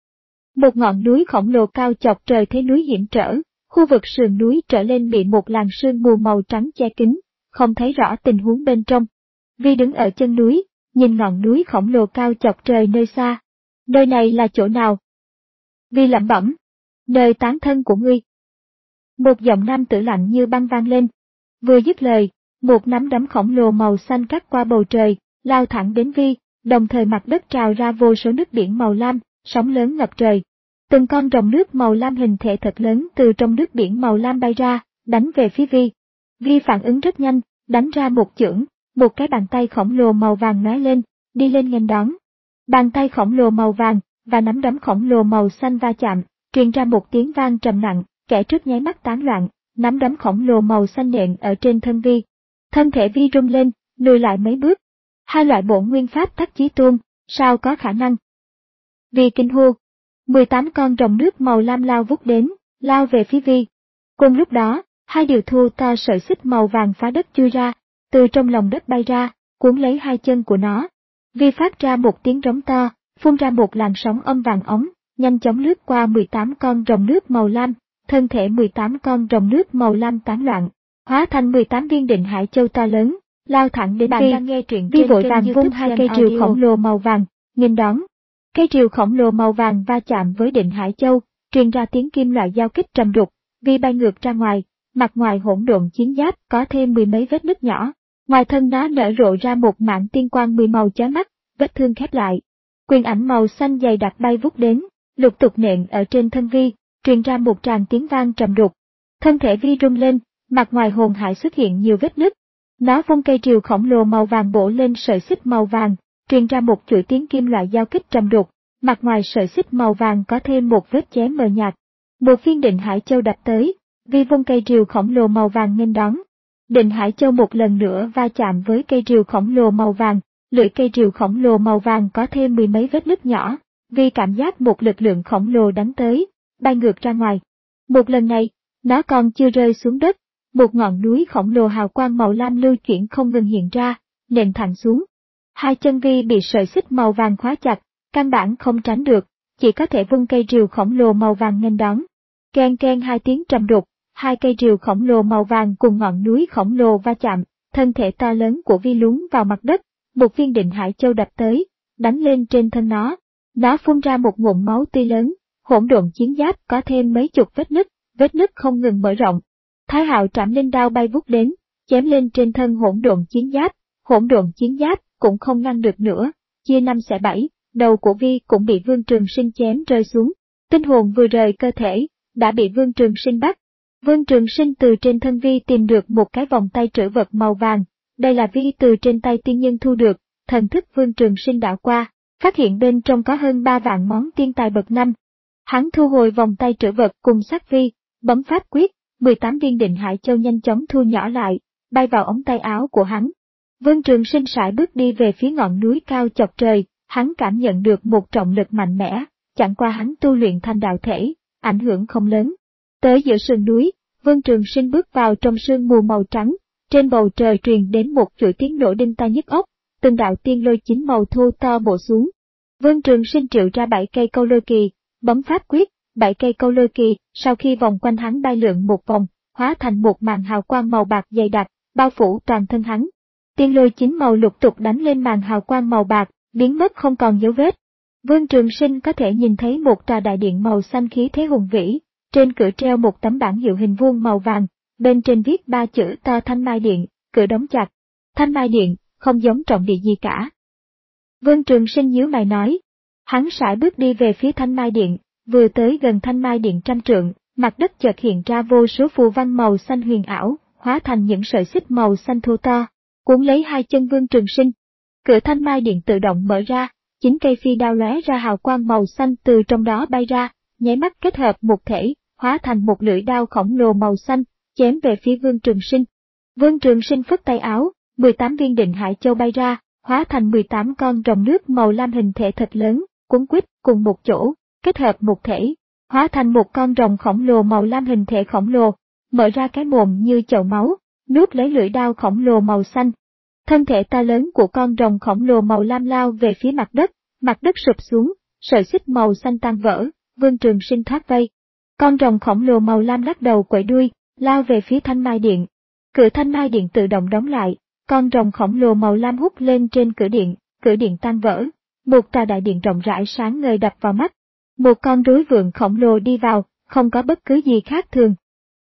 Một ngọn núi khổng lồ cao chọc trời thế núi hiểm trở, khu vực sườn núi trở lên bị một làn sương mù màu trắng che kín, không thấy rõ tình huống bên trong. Vi đứng ở chân núi, nhìn ngọn núi khổng lồ cao chọc trời nơi xa. Nơi này là chỗ nào? Vi lẩm bẩm. Nơi tán thân của ngươi. Một giọng nam tử lạnh như băng vang lên. Vừa dứt lời, một nắm đấm khổng lồ màu xanh cắt qua bầu trời, lao thẳng đến Vi, đồng thời mặt đất trào ra vô số nước biển màu lam, sóng lớn ngập trời. Từng con rồng nước màu lam hình thể thật lớn từ trong nước biển màu lam bay ra, đánh về phía Vi. Vi phản ứng rất nhanh, đánh ra một chưởng, một cái bàn tay khổng lồ màu vàng lóe lên, đi lên nghênh đón. Bàn tay khổng lồ màu vàng và nắm đấm khổng lồ màu xanh va chạm, truyền ra một tiếng vang trầm nặng, kẻ trước nháy mắt tán loạn, nắm đấm khổng lồ màu xanh nện ở trên thân Vi. Thân thể Vi rung lên, lùi lại mấy bước. Hai loại bổn nguyên pháp Thất Chí Tôn, sao có khả năng? Vi kinh hô. mười tám con rồng nước màu lam lao vút đến, lao về phía Vi. Cùng lúc đó, hai điều thô to sợi xích màu vàng phá đất chui ra, từ trong lòng đất bay ra, cuốn lấy hai chân của nó. Vi phát ra một tiếng rống to, phun ra một làn sóng âm vàng ống, nhanh chóng lướt qua mười tám con rồng nước màu lam, thân thể mười tám con rồng nước màu lam tán loạn, hóa thành mười tám viên định hải châu to lớn, lao thẳng đến Vi. Nghe truyện Vi vội vàng vung hai cây rìu khổng lồ màu vàng, nghênh đón. Cây rìu khổng lồ màu vàng va chạm với định hải châu, truyền ra tiếng kim loại giao kích trầm đục, Vi bay ngược ra ngoài, mặt ngoài hỗn độn chiến giáp có thêm mười mấy vết nứt nhỏ, ngoài thân nó nở rộ ra một mảng tiên quang mười màu chói mắt, vết thương khép lại. Quyền ảnh màu xanh dày đặc bay vút đến, lục tục nện ở trên thân Vi, truyền ra một tràng tiếng vang trầm đục. Thân thể Vi rung lên, mặt ngoài hồn hải xuất hiện nhiều vết nứt. Nó vung cây rìu khổng lồ màu vàng bổ lên sợi xích màu vàng, truyền ra một chuỗi tiếng kim loại giao kích trầm đục, mặt ngoài sợi xích màu vàng có thêm một vết chém mờ nhạt. Một viên định hải châu đập tới, Vi vung cây rìu khổng lồ màu vàng nghênh đón. Định hải châu một lần nữa va chạm với cây rìu khổng lồ màu vàng, lưỡi cây rìu khổng lồ màu vàng có thêm mười mấy vết nứt nhỏ, Vi cảm giác một lực lượng khổng lồ đánh tới, bay ngược ra ngoài. Một lần này, nó còn chưa rơi xuống đất, một ngọn núi khổng lồ hào quang màu lam lưu chuyển không ngừng hiện ra, nện thẳng xuống. Hai chân Vi bị sợi xích màu vàng khóa chặt, căn bản không tránh được, chỉ có thể vung cây rìu khổng lồ màu vàng nghênh đón. Keng keng hai tiếng trầm đục, hai cây rìu khổng lồ màu vàng cùng ngọn núi khổng lồ va chạm, thân thể to lớn của Vi lún vào mặt đất, một viên định hải châu đập tới, đánh lên trên thân nó. Nó phun ra một ngụm máu tươi lớn, hỗn độn chiến giáp có thêm mấy chục vết nứt, vết nứt không ngừng mở rộng. Thái Hạo Trảm Linh đao bay vút đến, chém lên trên thân hỗn độn chiến giáp, hỗn độn chiến giáp cũng không ngăn được nữa, chia năm xẻ bảy, đầu của Vi cũng bị Vương Trường Sinh chém rơi xuống. Tinh hồn vừa rời cơ thể, đã bị Vương Trường Sinh bắt. Vương Trường Sinh từ trên thân Vi tìm được một cái vòng tay trữ vật màu vàng, đây là Vi từ trên tay tiên nhân thu được. Thần thức Vương Trường Sinh đảo qua, phát hiện bên trong có hơn ba vạn món tiên tài bậc năm. Hắn thu hồi vòng tay trữ vật cùng sát Vi, bấm pháp quyết, mười tám viên định hải châu nhanh chóng thu nhỏ lại, bay vào ống tay áo của hắn. Vương Trường Sinh sải bước đi về phía ngọn núi cao chọc trời, hắn cảm nhận được một trọng lực mạnh mẽ, chẳng qua hắn tu luyện thành đạo thể, ảnh hưởng không lớn. Tới giữa sườn núi, Vương Trường Sinh bước vào trong sương mù màu trắng, trên bầu trời truyền đến một chuỗi tiếng nổ đinh tai nhức óc. Từng đạo tiên lôi chín màu thô to bổ xuống. Vương Trường Sinh triệu ra bảy cây câu lôi kỳ, bấm pháp quyết, bảy cây câu lôi kỳ, sau khi vòng quanh hắn bay lượn một vòng, hóa thành một màn hào quang màu bạc dày đặc, bao phủ toàn thân hắn. Tiên lôi chín màu lục tục đánh lên màn hào quang màu bạc, biến mất không còn dấu vết. Vương Trường Sinh có thể nhìn thấy một tòa đại điện màu xanh khí thế hùng vĩ, trên cửa treo một tấm bảng hiệu hình vuông màu vàng, bên trên viết ba chữ to Thanh Mai Điện, cửa đóng chặt. Thanh Mai Điện, không giống trọng địa gì cả. Vương Trường Sinh nhíu mày nói. Hắn sải bước đi về phía Thanh Mai Điện, vừa tới gần Thanh Mai Điện trăm trượng, mặt đất chợt hiện ra vô số phù văn màu xanh huyền ảo, hóa thành những sợi xích màu xanh thô to, cuốn lấy hai chân Vương Trường Sinh. Cửa Thanh Mai Điện tự động mở ra, chín cây phi đao lóe ra hào quang màu xanh từ trong đó bay ra, nháy mắt kết hợp một thể, hóa thành một lưỡi đao khổng lồ màu xanh, chém về phía Vương Trường Sinh. Vương Trường Sinh phất tay áo, mười tám viên định hải châu bay ra, hóa thành mười tám con rồng nước màu lam hình thể thật lớn, cuốn quýt cùng một chỗ, kết hợp một thể, hóa thành một con rồng khổng lồ màu lam hình thể khổng lồ, mở ra cái mồm như chậu máu, nuốt lấy lưỡi đao khổng lồ màu xanh. Thân thể to lớn của con rồng khổng lồ màu lam lao về phía mặt đất, mặt đất sụp xuống, sợi xích màu xanh tan vỡ, Vương Trường Sinh thoát vây. Con rồng khổng lồ màu lam lắc đầu quẩy đuôi, lao về phía Thanh Mai Điện. Cửa Thanh Mai Điện tự động đóng lại, con rồng khổng lồ màu lam hút lên trên cửa điện, cửa điện tan vỡ. Một tòa đại điện rộng rãi sáng ngời đập vào mắt. Một con rối vượn khổng lồ đi vào, không có bất cứ gì khác thường.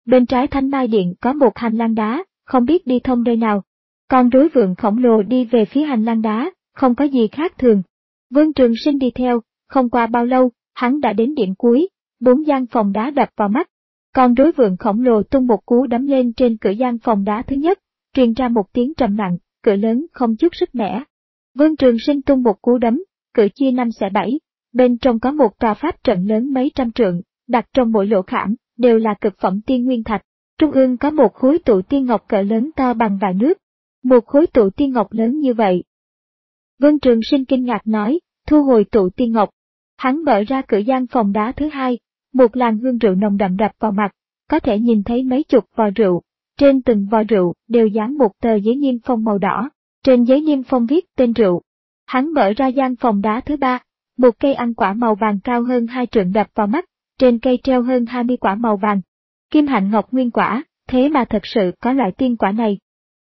Bên trái Thánh Mai Điện có một hành lang đá, không biết đi thông nơi nào. Con rối vượn khổng lồ đi về phía hành lang đá, không có gì khác thường. Vương Trường Sinh đi theo, không qua bao lâu, hắn đã đến điểm cuối, bốn gian phòng đá đập vào mắt. Con rối vượn khổng lồ tung một cú đấm lên trên cửa gian phòng đá thứ nhất, truyền ra một tiếng trầm nặng, cửa lớn không chút sức mẻ. Vương Trường Sinh tung một cú đấm, cửa chia năm xẻ bảy, bên trong có một tòa pháp trận lớn mấy trăm trượng, đặt trong mỗi lỗ khảm, đều là cực phẩm tiên nguyên thạch. Trung ương có một khối tụ tiên ngọc cỡ lớn to bằng vại nước. Một khối tụ tiên ngọc lớn như vậy. Vương Trường Sinh kinh ngạc nói, thu hồi tụ tiên ngọc. Hắn mở ra cửa gian phòng đá thứ hai, một làn hương rượu nồng đậm đập vào mặt, có thể nhìn thấy mấy chục vò rượu. Trên từng vò rượu đều dán một tờ giấy niêm phong màu đỏ, trên giấy niêm phong viết tên rượu. Hắn mở ra gian phòng đá thứ ba, một cây ăn quả màu vàng cao hơn hai trượng đập vào mắt, trên cây treo hơn hai mươi quả màu vàng. Kim hạnh ngọc nguyên quả, thế mà thật sự có loại tiên quả này.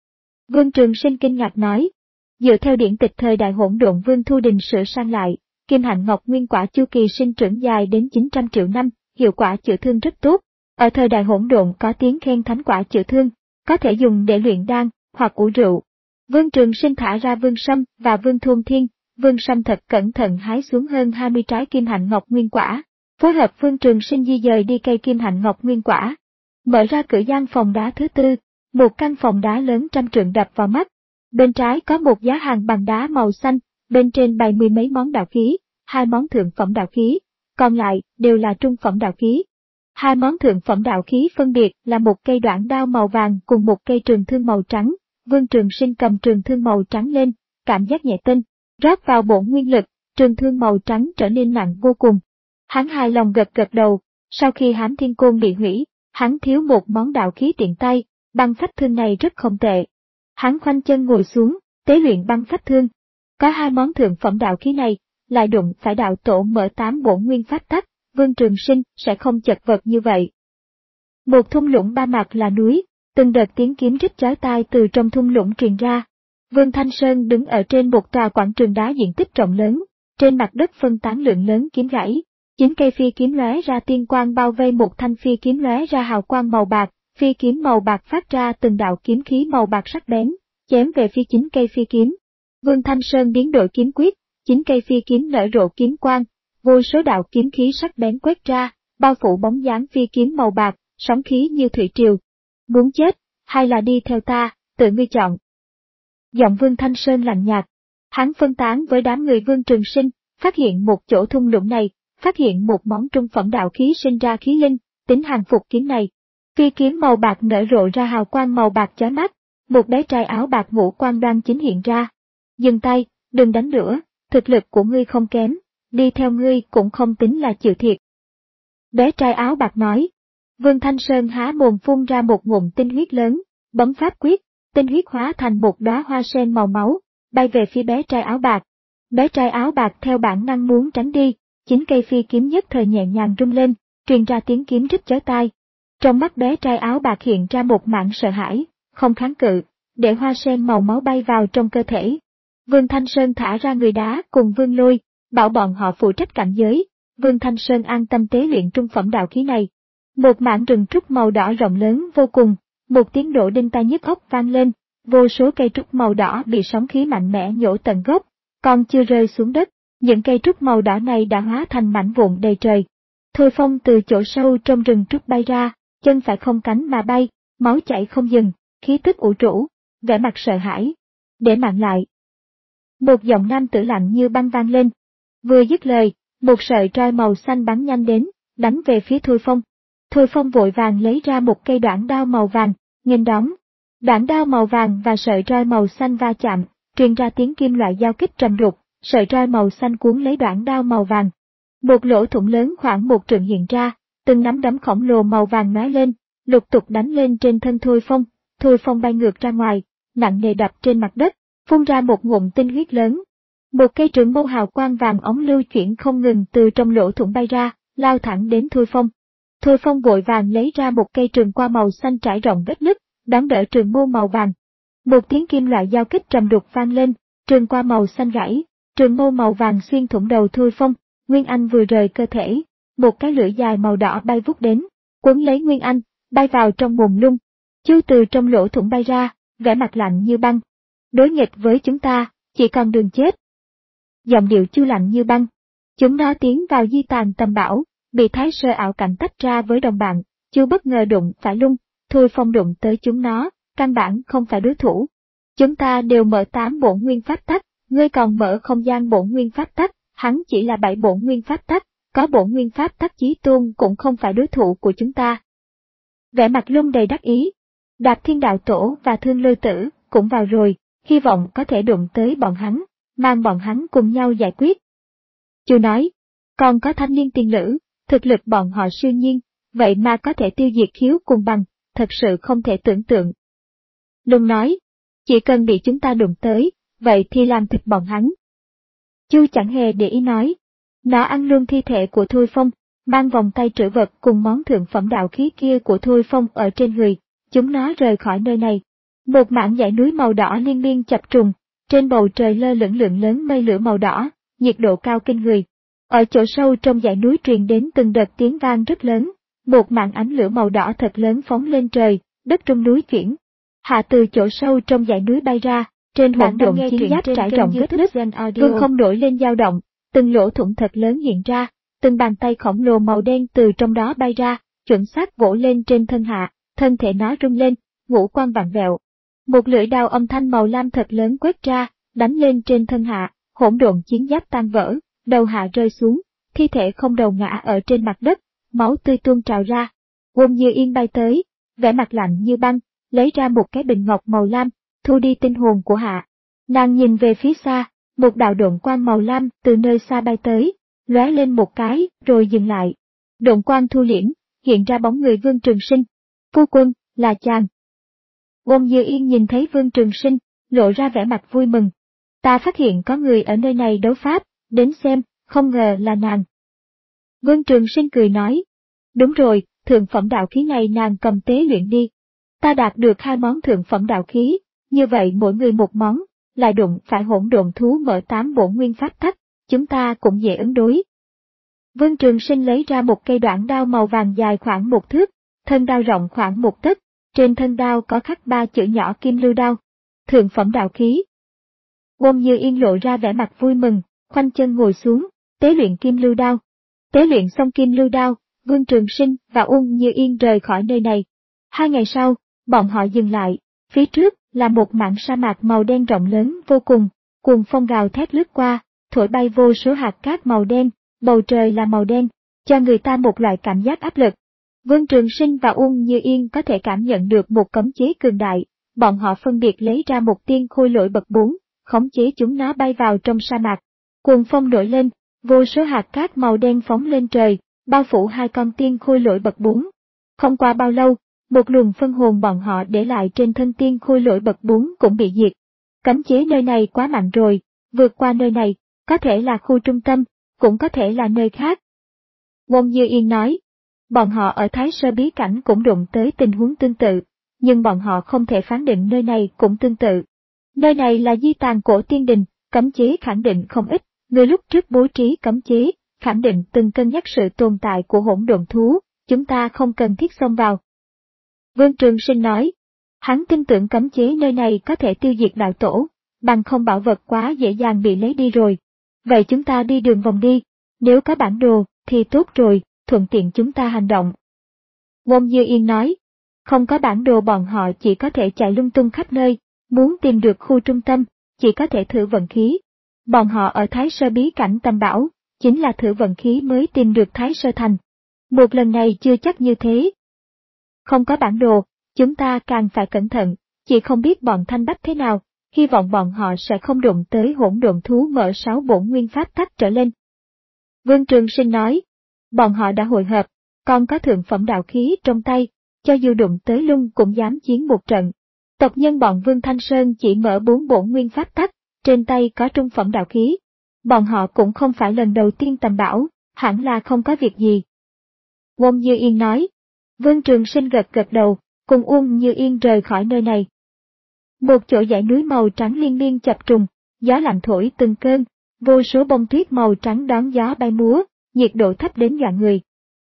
Vương Trường Sinh kinh ngạc nói, dựa theo điển tịch thời đại hỗn độn Vương Thu Đình sửa sang lại, kim hạnh ngọc nguyên quả chu kỳ sinh trưởng dài đến chín trăm triệu năm, hiệu quả chữa thương rất tốt. Ở thời đại hỗn độn có tiếng khen thánh quả chữa thương, có thể dùng để luyện đan, hoặc ủ rượu. Vương Trường Sinh thả ra Vương Sâm và Vương Thôn Thiên, Vương Sâm thật cẩn thận hái xuống hơn hai mươi trái kim hạnh ngọc nguyên quả, phối hợp Vương Trường Sinh di dời đi cây kim hạnh ngọc nguyên quả. Mở ra cửa gian phòng đá thứ tư, một căn phòng đá lớn trăm trượng đập vào mắt. Bên trái có một giá hàng bằng đá màu xanh, bên trên bày mười mấy món đạo khí, hai món thượng phẩm đạo khí, còn lại đều là trung phẩm đạo khí. Hai món thượng phẩm đạo khí phân biệt là một cây đoạn đao màu vàng cùng một cây trường thương màu trắng. Vương Trường Sinh cầm trường thương màu trắng lên, cảm giác nhẹ tinh, rót vào bổn nguyên lực, trường thương màu trắng trở nên nặng vô cùng. Hắn hài lòng gật gật đầu, sau khi Hám Thiên Côn bị hủy, hắn thiếu một món đạo khí tiện tay, băng phách thương này rất không tệ. Hắn khoanh chân ngồi xuống, tế luyện băng phách thương. Có hai món thượng phẩm đạo khí này, lại đụng phải đạo tổ mở tám bổn nguyên pháp tắc, Vương Trường Sinh sẽ không chật vật như vậy. Một thung lũng ba mặt là núi, từng đợt tiếng kiếm rít chói tai từ trong thung lũng truyền ra. Vương Thanh Sơn đứng ở trên một tòa quảng trường đá diện tích rộng lớn, trên mặt đất phân tán lượng lớn kiếm gãy. Chín cây phi kiếm lóe ra tiên quang bao vây một thanh phi kiếm lóe ra hào quang màu bạc, phi kiếm màu bạc phát ra từng đạo kiếm khí màu bạc sắc bén, chém về phía chín cây phi kiếm. Vương Thanh Sơn biến đổi kiếm quyết, chín cây phi kiếm nở rộ kiếm quang, vô số đạo kiếm khí sắc bén quét ra, bao phủ bóng dáng phi kiếm màu bạc, sóng khí như thủy triều. Muốn chết, hay là đi theo ta, tự ngươi chọn. Giọng Vương Thanh Sơn lạnh nhạt. Hắn phân tán với đám người Vương Trường Sinh, phát hiện một chỗ thung lũng này, phát hiện một món trung phẩm đạo khí sinh ra khí linh, tính hàng phục kiếm này. Phi kiếm màu bạc nở rộ ra hào quang màu bạc chói mắt, một bé trai áo bạc ngũ quan đoan chính hiện ra. Dừng tay, đừng đánh nữa, thực lực của ngươi không kém, đi theo ngươi cũng không tính là chịu thiệt. Bé trai áo bạc nói. Vương Thanh Sơn há mồm phun ra một ngụm tinh huyết lớn, bấm pháp quyết, tinh huyết hóa thành một đóa hoa sen màu máu, bay về phía bé trai áo bạc. Bé trai áo bạc theo bản năng muốn tránh đi, chín cây phi kiếm nhất thời nhẹ nhàng rung lên, truyền ra tiếng kiếm rít chói tai. Trong mắt bé trai áo bạc hiện ra một mảng sợ hãi, không kháng cự, để hoa sen màu máu bay vào trong cơ thể. Vương Thanh Sơn thả ra người đá cùng Vương Lôi, bảo bọn họ phụ trách cảnh giới. Vương Thanh Sơn an tâm tế luyện trung phẩm đạo khí này. Một mảng rừng trúc màu đỏ rộng lớn vô cùng, một tiếng nổ đinh tai nhức óc vang lên, vô số cây trúc màu đỏ bị sóng khí mạnh mẽ nhổ tận gốc, còn chưa rơi xuống đất, những cây trúc màu đỏ này đã hóa thành mảnh vụn đầy trời. Thôi Phong từ chỗ sâu trong rừng trúc bay ra, chân phải không cánh mà bay, máu chảy không dừng, khí tức ủ rũ, vẻ mặt sợ hãi. Để mạng lại. Một giọng nam tử lạnh như băng vang lên. Vừa dứt lời, một sợi roi màu xanh bắn nhanh đến, đánh về phía Thôi Phong. Thôi Phong vội vàng lấy ra một cây đoạn đao màu vàng, nghênh đón. Đoạn đao màu vàng và sợi roi màu xanh va chạm, truyền ra tiếng kim loại giao kích trầm đục, sợi roi màu xanh cuốn lấy đoạn đao màu vàng. Một lỗ thủng lớn khoảng một trượng hiện ra, từng nắm đấm khổng lồ màu vàng lóe lên, lục tục đánh lên trên thân Thôi Phong. Thôi Phong bay ngược ra ngoài, nặng nề đập trên mặt đất, phun ra một ngụm tinh huyết lớn. Một cây trường mâu hào quang vàng ống lưu chuyển không ngừng từ trong lỗ thủng bay ra, lao thẳng đến Thôi Phong. Thôi Phong vội vàng lấy ra một cây trường qua màu xanh trải rộng vết nứt, đón đỡ trường mâu màu vàng. Một tiếng kim loại giao kích trầm đục vang lên, trường qua màu xanh gãy, trường mâu màu vàng xuyên thủng đầu Thôi Phong. Nguyên Anh vừa rời cơ thể, một cái lưỡi dài màu đỏ bay vút đến, cuốn lấy Nguyên Anh, bay vào trong mồm lung. Chu từ trong lỗ thủng bay ra, vẻ mặt lạnh như băng. Đối nghịch với chúng ta, chỉ còn đường chết. Giọng điệu Chu lạnh như băng. Chúng nó tiến vào di tàn tầm bão, bị Thái Sơ ảo cảnh tách ra với đồng bạn. Chu bất ngờ đụng phải lung, Thôi Phong đụng tới chúng nó, căn bản không phải đối thủ. Chúng ta đều mở tám bổn nguyên pháp tắc, ngươi còn mở không gian bổn nguyên pháp tắc, hắn chỉ là bảy bổn nguyên pháp tắc, có bổn nguyên pháp tắc chí tôn cũng không phải đối thủ của chúng ta. Vẻ mặt lung đầy đắc ý. Đạp Thiên Đạo Tổ và Thương Lôi Tử cũng vào rồi, hy vọng có thể đụng tới bọn hắn, mang bọn hắn cùng nhau giải quyết. Chu nói, còn có thanh niên tiền lữ, thực lực bọn họ siêu nhiên, vậy mà có thể tiêu diệt khiếu cùng bằng, thật sự không thể tưởng tượng. Lung nói, chỉ cần bị chúng ta đụng tới, vậy thì làm thịt bọn hắn. Chu chẳng hề để ý nói, nó ăn luôn thi thể của Thôi Phong, mang vòng tay trữ vật cùng món thượng phẩm đạo khí kia của Thôi Phong ở trên người, chúng nó rời khỏi nơi này. Một mảng dãy núi màu đỏ liên miên chập trùng, trên bầu trời lơ lửng lượng lớn mây lửa màu đỏ, nhiệt độ cao kinh người. Ở chỗ sâu trong dãy núi truyền đến từng đợt tiếng vang rất lớn, một mảng ánh lửa màu đỏ thật lớn phóng lên trời, đất trong núi chuyển. Hạ từ chỗ sâu trong dãy núi bay ra, trên hỗn độn chiến giáp trải rộng vết nứt, vương không nổi lên dao động, từng lỗ thủng thật lớn hiện ra, từng bàn tay khổng lồ màu đen từ trong đó bay ra, chuẩn xác vỗ lên trên thân Hạ, thân thể nó rung lên, ngũ quan vặn vẹo. Một lưỡi đao âm thanh màu lam thật lớn quét ra, đánh lên trên thân Hạ, hỗn độn chiến giáp tan vỡ, đầu Hạ rơi xuống, thi thể không đầu ngã ở trên mặt đất, máu tươi tuôn trào ra. Wong Như Yên bay tới, vẻ mặt lạnh như băng, lấy ra một cái bình ngọc màu lam, thu đi tinh hồn của Hạ. Nàng nhìn về phía xa, một đạo độn quang màu lam từ nơi xa bay tới, lóe lên một cái, rồi dừng lại. Độn quang thu liễm, hiện ra bóng người Vương Trường Sinh. Phu quân, là chàng. Wong Như Yên nhìn thấy Vương Trường Sinh, lộ ra vẻ mặt vui mừng. Ta phát hiện có người ở nơi này đấu pháp, đến xem, không ngờ là nàng. Vương Trường Sinh cười nói. Đúng rồi, thượng phẩm đạo khí này nàng cầm tế luyện đi. Ta đạt được hai món thượng phẩm đạo khí, như vậy mỗi người một món, lại đụng phải hỗn độn thú mở tám bổn nguyên pháp tắc, chúng ta cũng dễ ứng đối. Vương Trường Sinh lấy ra một cây đoạn đao màu vàng dài khoảng một thước, thân đao rộng khoảng một tấc, trên thân đao có khắc ba chữ nhỏ Kim Lưu Đao. Thượng phẩm đạo khí. Wong Như Yên lộ ra vẻ mặt vui mừng, khoanh chân ngồi xuống, tế luyện Kim Lưu Đao. Tế luyện xong Kim Lưu Đao, Vương Trường Sinh và Wong Như Yên rời khỏi nơi này. Hai ngày sau, bọn họ dừng lại, phía trước là một mảng sa mạc màu đen rộng lớn vô cùng, cuồng phong gào thét lướt qua, thổi bay vô số hạt cát màu đen, bầu trời là màu đen, cho người ta một loại cảm giác áp lực. Vương Trường Sinh và Wong Như Yên có thể cảm nhận được một cấm chế cường đại, bọn họ phân biệt lấy ra một tiên khôi lỗi bậc bốn, khống chế chúng nó bay vào trong sa mạc. Cuồng phong nổi lên, vô số hạt cát màu đen phóng lên trời, bao phủ hai con tiên khôi lỗi bậc bốn. Không qua bao lâu, một luồng phân hồn bọn họ để lại trên thân tiên khôi lỗi bậc bốn cũng bị diệt. Cấm chế nơi này quá mạnh rồi, vượt qua nơi này, có thể là khu trung tâm, cũng có thể là nơi khác. Wong Như Yên nói, bọn họ ở Thái Sơ bí cảnh cũng đụng tới tình huống tương tự, nhưng bọn họ không thể phán định nơi này cũng tương tự. Nơi này là di tàn cổ tiên đình, cấm chế khẳng định không ít, người lúc trước bố trí cấm chế, khẳng định từng cân nhắc sự tồn tại của hỗn độn thú, chúng ta không cần thiết xông vào. Vương Trường Sinh nói, hắn tin tưởng cấm chế nơi này có thể tiêu diệt đạo tổ, bằng không bảo vật quá dễ dàng bị lấy đi rồi. Vậy chúng ta đi đường vòng đi, nếu có bản đồ thì tốt rồi, thuận tiện chúng ta hành động. Wong Như Yên nói, không có bản đồ bọn họ chỉ có thể chạy lung tung khắp nơi, muốn tìm được khu trung tâm, chỉ có thể thử vận khí. Bọn họ ở Thái Sơ bí cảnh tầm bão, chính là thử vận khí mới tìm được Thái Sơ thành. Một lần này chưa chắc như thế. Không có bản đồ, chúng ta càng phải cẩn thận, chỉ không biết bọn Thanh Bách thế nào, hy vọng bọn họ sẽ không đụng tới hỗn độn thú mở sáu bổn nguyên pháp tắc trở lên. Vương Trường Sinh nói, bọn họ đã hội hợp, còn có thượng phẩm đạo khí trong tay, cho dù đụng tới lung cũng dám chiến một trận. Tộc nhân bọn Vương Thanh Sơn chỉ mở bốn bổn nguyên pháp tắc, trên tay có trung phẩm đạo khí. Bọn họ cũng không phải lần đầu tiên tầm bão, hẳn là không có việc gì. Wong Như Yên nói. Vương Trường Sinh gật gật đầu, cùng Wong Như Yên rời khỏi nơi này. Một chỗ dãy núi màu trắng liên miên chập trùng, gió lạnh thổi từng cơn, vô số bông tuyết màu trắng đón gió bay múa, nhiệt độ thấp đến dọa người.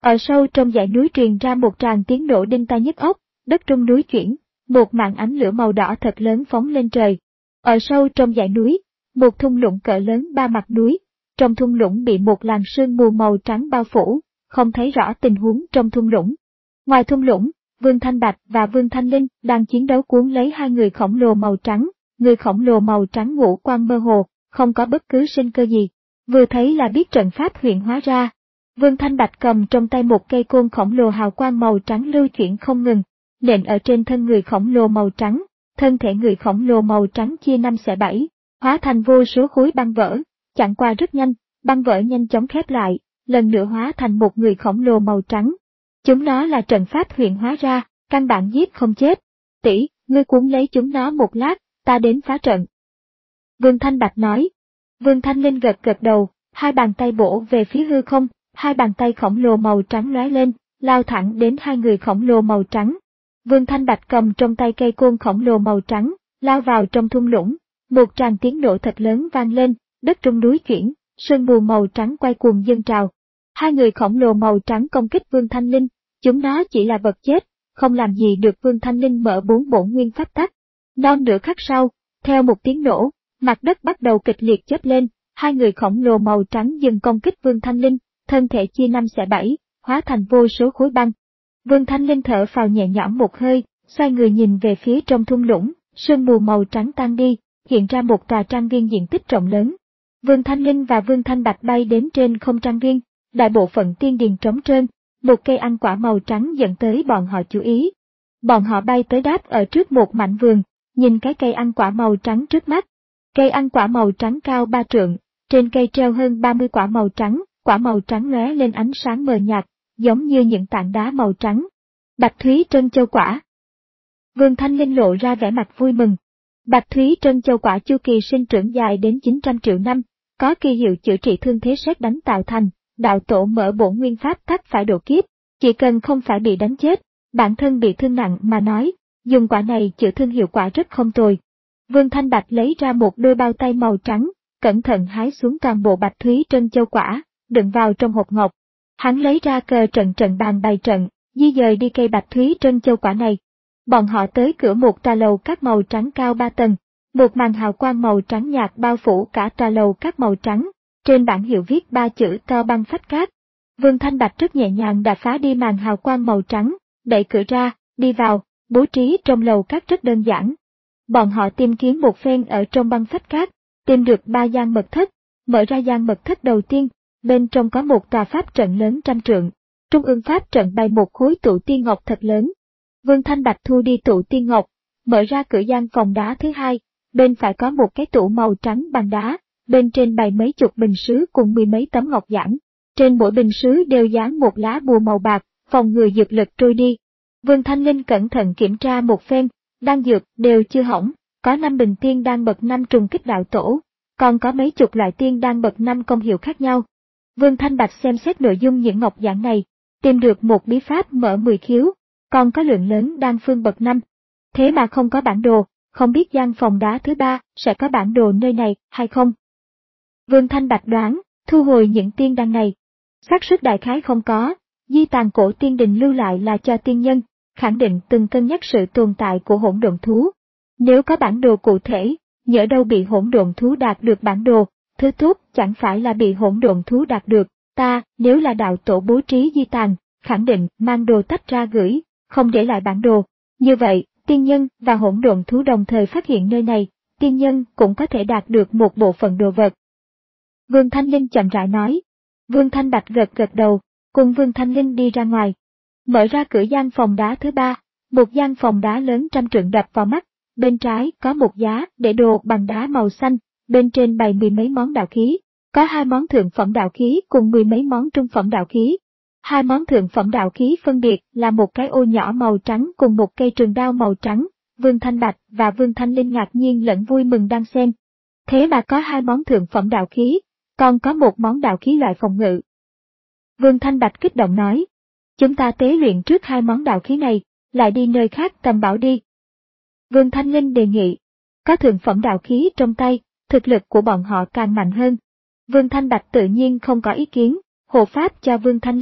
Ở sâu trong dãy núi truyền ra một tràng tiếng nổ đinh tai nhức óc, đất rung núi chuyển, một màn ánh lửa màu đỏ thật lớn phóng lên trời. Ở sâu trong dãy núi, một thung lũng cỡ lớn ba mặt núi, trong thung lũng bị một làn sương mù màu trắng bao phủ, không thấy rõ tình huống trong thung lũng. Ngoài thung lũng, Vương Thanh Bạch và Vương Thanh Linh đang chiến đấu cuốn lấy hai người khổng lồ màu trắng, người khổng lồ màu trắng ngũ quan mơ hồ, không có bất cứ sinh cơ gì, vừa thấy là biết trận pháp huyện hóa ra. Vương Thanh Bạch cầm trong tay một cây côn khổng lồ hào quang màu trắng lưu chuyển không ngừng, nện ở trên thân người khổng lồ màu trắng, thân thể người khổng lồ màu trắng chia năm xẻ bảy, hóa thành vô số khối băng vỡ, chẳng qua rất nhanh, băng vỡ nhanh chóng khép lại, lần nữa hóa thành một người khổng lồ màu trắng. Chúng nó là trận pháp huyện hóa ra, căn bản giết không chết. Tỷ, ngươi cuốn lấy chúng nó một lát, ta đến phá trận. Vương Thanh Bạch nói. Vương Thanh Linh gật gật đầu, hai bàn tay bổ về phía hư không, hai bàn tay khổng lồ màu trắng lóe lên, lao thẳng đến hai người khổng lồ màu trắng. Vương Thanh Bạch cầm trong tay cây côn khổng lồ màu trắng, lao vào trong thung lũng, một tràng tiếng nổ thật lớn vang lên, đất rung núi chuyển, sương mù màu trắng quay cuồng dâng trào. Hai người khổng lồ màu trắng công kích Vương Thanh Linh, chúng nó chỉ là vật chết, không làm gì được Vương Thanh Linh mở bốn bổn nguyên pháp tắc. Non nửa khắc sau, theo một tiếng nổ, mặt đất bắt đầu kịch liệt chớp lên, hai người khổng lồ màu trắng dừng công kích Vương Thanh Linh, thân thể chia năm xẻ bảy, hóa thành vô số khối băng. Vương Thanh Linh thở phào nhẹ nhõm một hơi, xoay người nhìn về phía trong thung lũng, sương mù màu trắng tan đi, hiện ra một tòa trang viên diện tích rộng lớn. Vương Thanh Linh và Vương Thanh Bạch bay đến trên không trang viên, đại bộ phận tiên điền trống trơn, một cây ăn quả màu trắng dẫn tới bọn họ chú ý. Bọn họ bay tới đáp ở trước một mảnh vườn, nhìn cái cây ăn quả màu trắng trước mắt. Cây ăn quả màu trắng cao ba trượng, trên cây treo hơn ba mươi quả màu trắng, quả màu trắng lóe lên ánh sáng mờ nhạt, giống như những tảng đá màu trắng. Bạch Thúy Trân Châu Quả. Vương Thanh Linh lộ ra vẻ mặt vui mừng. Bạch Thúy Trân Châu Quả chu kỳ sinh trưởng dài đến chín trăm triệu năm, có kỳ hiệu chữa trị thương thế sét đánh tạo thành, đạo tổ mở bổn nguyên pháp tắc phải độ kiếp, chỉ cần không phải bị đánh chết, bản thân bị thương nặng mà nói, dùng quả này chữa thương hiệu quả rất không tồi. Vương Thanh Bạch lấy ra một đôi bao tay màu trắng, cẩn thận hái xuống toàn bộ Bạch Thúy Trân Châu Quả, đựng vào trong hộp ngọc. Hắn lấy ra cờ trận trận bàn bày trận, di dời đi cây Bạch Thúy Trân Châu Quả này. Bọn họ tới cửa một tòa lầu các màu trắng cao ba tầng, một màn hào quang màu trắng nhạt bao phủ cả tòa lầu các màu trắng, trên bảng hiệu viết ba chữ to băng phách cát. Vương Thanh Bạch rất nhẹ nhàng đã phá đi màn hào quang màu trắng, đẩy cửa ra, đi vào, bố trí trong lầu các rất đơn giản. Bọn họ tìm kiếm một phen ở trong băng phách cát, tìm được ba gian mật thất, mở ra gian mật thất đầu tiên, bên trong có một tòa pháp trận lớn trăm trượng, trung ương pháp trận bày một khối tụ tiên ngọc thật lớn. Vương Thanh Bạch thu đi tụ tiên ngọc, mở ra cửa gian phòng đá thứ hai, bên phải có một cái tủ màu trắng bằng đá, bên trên bày mấy chục bình sứ cùng mười mấy tấm ngọc giản, trên mỗi bình sứ đều dán một lá bùa màu bạc, phòng ngừa dược lực trôi đi. Vương Thanh Linh cẩn thận kiểm tra một phen, đan dược đều chưa hỏng, có năm bình tiên đan bậc năm trùng kích đạo tổ, còn có mấy chục loại tiên đan bậc năm công hiệu khác nhau. Vương Thanh Bạch xem xét nội dung những ngọc giản này, tìm được một bí pháp mở mười khiếu, còn có lượng lớn đan phương bậc năm. Thế mà không có bản đồ, không biết gian phòng đá thứ ba sẽ có bản đồ nơi này hay không. Vương Thanh Bạch đoán, thu hồi những tiên đan này. Xác suất đại khái không có, di tàn cổ tiên đình lưu lại là cho tiên nhân, khẳng định từng cân nhắc sự tồn tại của hỗn độn thú. Nếu có bản đồ cụ thể, nhỡ đâu bị hỗn độn thú đạt được bản đồ, thứ tốt chẳng phải là bị hỗn độn thú đạt được, ta, nếu là đạo tổ bố trí di tàn, khẳng định mang đồ tách ra gửi, không để lại bản đồ. Như vậy, tiên nhân và hỗn độn thú đồng thời phát hiện nơi này, tiên nhân cũng có thể đạt được một bộ phận đồ vật. Vương Thanh Linh chậm rãi nói. Vương Thanh Bạch gật gật đầu, cùng Vương Thanh Linh đi ra ngoài. Mở ra cửa gian phòng đá thứ ba, một gian phòng đá lớn trăm trượng đập vào mắt, bên trái có một giá để đồ bằng đá màu xanh, bên trên bày mười mấy món đạo khí, có hai món thượng phẩm đạo khí cùng mười mấy món trung phẩm đạo khí. Hai món thượng phẩm đạo khí phân biệt là một cái ô nhỏ màu trắng cùng một cây trường đao màu trắng. Vương Thanh Bạch và Vương Thanh Linh ngạc nhiên lẫn vui mừng đang xem. Thế mà có hai món thượng phẩm đạo khí, còn có một món đạo khí loại phòng ngự. Vương Thanh Bạch kích động nói, chúng ta tế luyện trước hai món đạo khí này, lại đi nơi khác tầm bảo đi. Vương Thanh Linh đề nghị, có thượng phẩm đạo khí trong tay, thực lực của bọn họ càng mạnh hơn. Vương Thanh Bạch tự nhiên không có ý kiến, hộ pháp cho Vương Thanh Linh,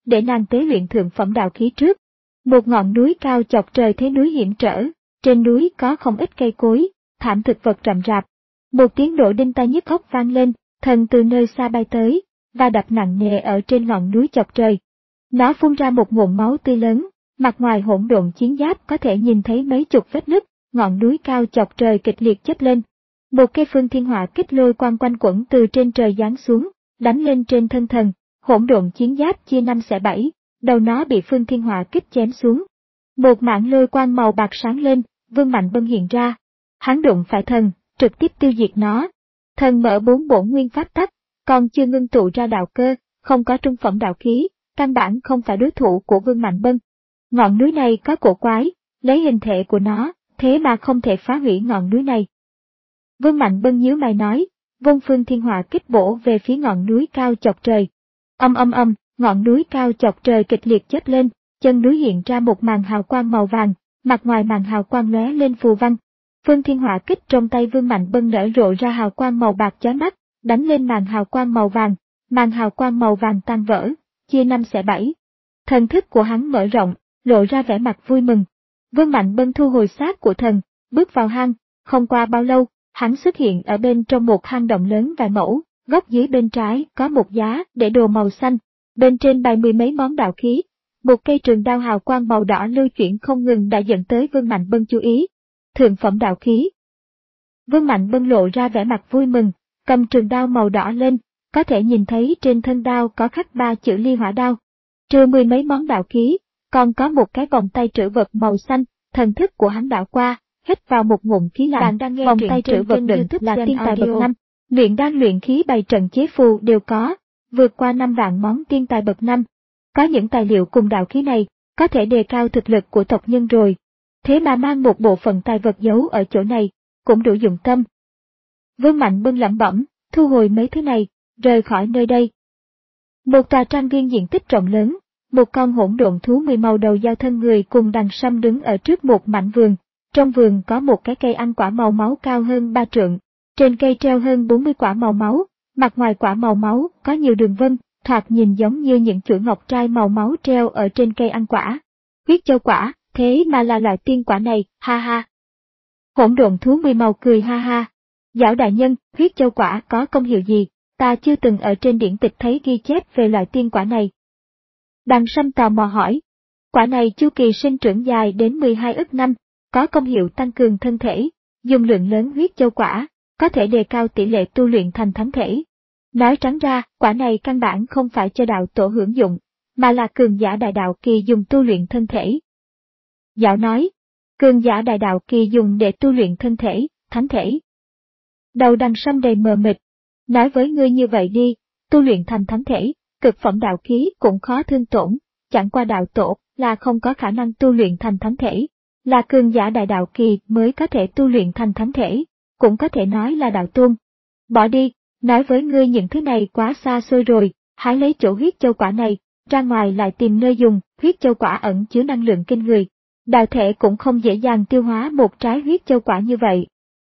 để nàng tế luyện thượng phẩm đạo khí trước. Một ngọn núi cao chọc trời thế núi hiểm trở, trên núi có không ít cây cối, thảm thực vật rậm rạp. Một tiếng nổ đinh tai nhức óc vang lên, thần từ nơi xa bay tới, và đập nặng nề ở trên ngọn núi chọc trời. Nó phun ra một nguồn máu tươi lớn, mặt ngoài hỗn độn chiến giáp có thể nhìn thấy mấy chục vết nứt, ngọn núi cao chọc trời kịch liệt chớp lên. Một cây phương thiên hỏa kích lôi quang quanh quẩn từ trên trời giáng xuống, đánh lên trên thân thần, hỗn độn chiến giáp chia năm xẻ bảy, đầu nó bị phương thiên hỏa kích chém xuống. Một mảng lôi quang màu bạc sáng lên, Vương Mạnh Bân hiện ra. Hắn đụng phải thần, trực tiếp tiêu diệt nó. Thần mở bốn bổn nguyên pháp tắc, còn chưa ngưng tụ ra đạo cơ, không có trung phẩm đạo khí, căn bản không phải đối thủ của Vương Mạnh Bân. Ngọn núi này có cổ quái, lấy hình thể của nó, thế mà không thể phá hủy ngọn núi này. Vương Mạnh Bân nhíu mày nói, vung phương thiên hỏa kích bổ về phía ngọn núi cao chọc trời. Âm âm âm, ngọn núi cao chọc trời kịch liệt chớp lên, chân núi hiện ra một màn hào quang màu vàng, mặt ngoài màn hào quang lóe lên phù văn. Phương thiên hỏa kích trong tay Vương Mạnh Bân nở rộ ra hào quang màu bạc chói mắt, đánh lên màn hào quang màu vàng, màn hào quang màu vàng tan vỡ, chia năm xẻ bảy. Thần thức của hắn mở rộng, lộ ra vẻ mặt vui mừng. Vương Mạnh Bân thu hồi xác của thần, bước vào hang, không qua bao lâu, hắn xuất hiện ở bên trong một hang động lớn vài mẫu, góc dưới bên trái có một giá để đồ màu xanh, bên trên bày mười mấy món đạo khí. Một cây trường đao hào quang màu đỏ lưu chuyển không ngừng đã dẫn tới Vương Mạnh Bân chú ý. Thượng phẩm đạo khí. Vương Mạnh Bân lộ ra vẻ mặt vui mừng, cầm trường đao màu đỏ lên, có thể nhìn thấy trên thân đao có khắc ba chữ ly hỏa đao. Trừ mười mấy món đạo khí, còn có một cái vòng tay trữ vật màu xanh, thần thức của hắn đảo qua, hít vào một ngụm khí lạnh. Vòng tay trữ vật đựng là tiên tài bậc năm, luyện đan luyện khí bày trận chế phù đều có, vượt qua năm vạn món tiên tài bậc năm. Có những tài liệu cùng đạo khí này, có thể đề cao thực lực của tộc nhân rồi. Thế mà mang một bộ phận tài vật giấu ở chỗ này, cũng đủ dụng tâm. Vương Mạnh Bân lẩm bẩm, thu hồi mấy thứ này, rời khỏi nơi đây. Một tòa trang viên diện tích rộng lớn, một con hỗn độn thú mười màu đầu dao thân người cùng đằng sâm đứng ở trước một mảnh vườn. Trong vườn có một cái cây ăn quả màu máu cao hơn ba trượng, trên cây treo hơn bốn mươi quả màu máu, mặt ngoài quả màu máu có nhiều đường vân, thoạt nhìn giống như những chuỗi ngọc trai màu máu treo ở trên cây ăn quả. Huyết châu quả, thế mà là loại tiên quả này, ha ha. Hỗn độn thú mười màu cười ha ha. Giảo đại nhân, huyết châu quả có công hiệu gì, ta chưa từng ở trên điển tịch thấy ghi chép về loại tiên quả này. Đằng sâm tò mò hỏi. Quả này chu kỳ sinh trưởng dài đến mười hai ức năm, có công hiệu tăng cường thân thể, dùng lượng lớn huyết châu quả, có thể đề cao tỷ lệ tu luyện thành thánh thể. Nói trắng ra, quả này căn bản không phải cho đạo tổ hưởng dụng, mà là cường giả đại đạo kỳ dùng tu luyện thân thể. Dạo nói, cường giả đại đạo kỳ dùng để tu luyện thân thể, thánh thể. Đầu đằng sâm đầy mờ mịt, nói với ngươi như vậy đi, tu luyện thành thánh thể, cực phẩm đạo khí cũng khó thương tổn, chẳng qua đạo tổ là không có khả năng tu luyện thành thánh thể, là cường giả đại đạo kỳ mới có thể tu luyện thành thánh thể, cũng có thể nói là đạo tôn. Bỏ đi, nói với ngươi những thứ này quá xa xôi rồi, hãy lấy chỗ huyết châu quả này, ra ngoài lại tìm nơi dùng, huyết châu quả ẩn chứa năng lượng kinh người. Đạo thể cũng không dễ dàng tiêu hóa một trái huyết châu quả như vậy.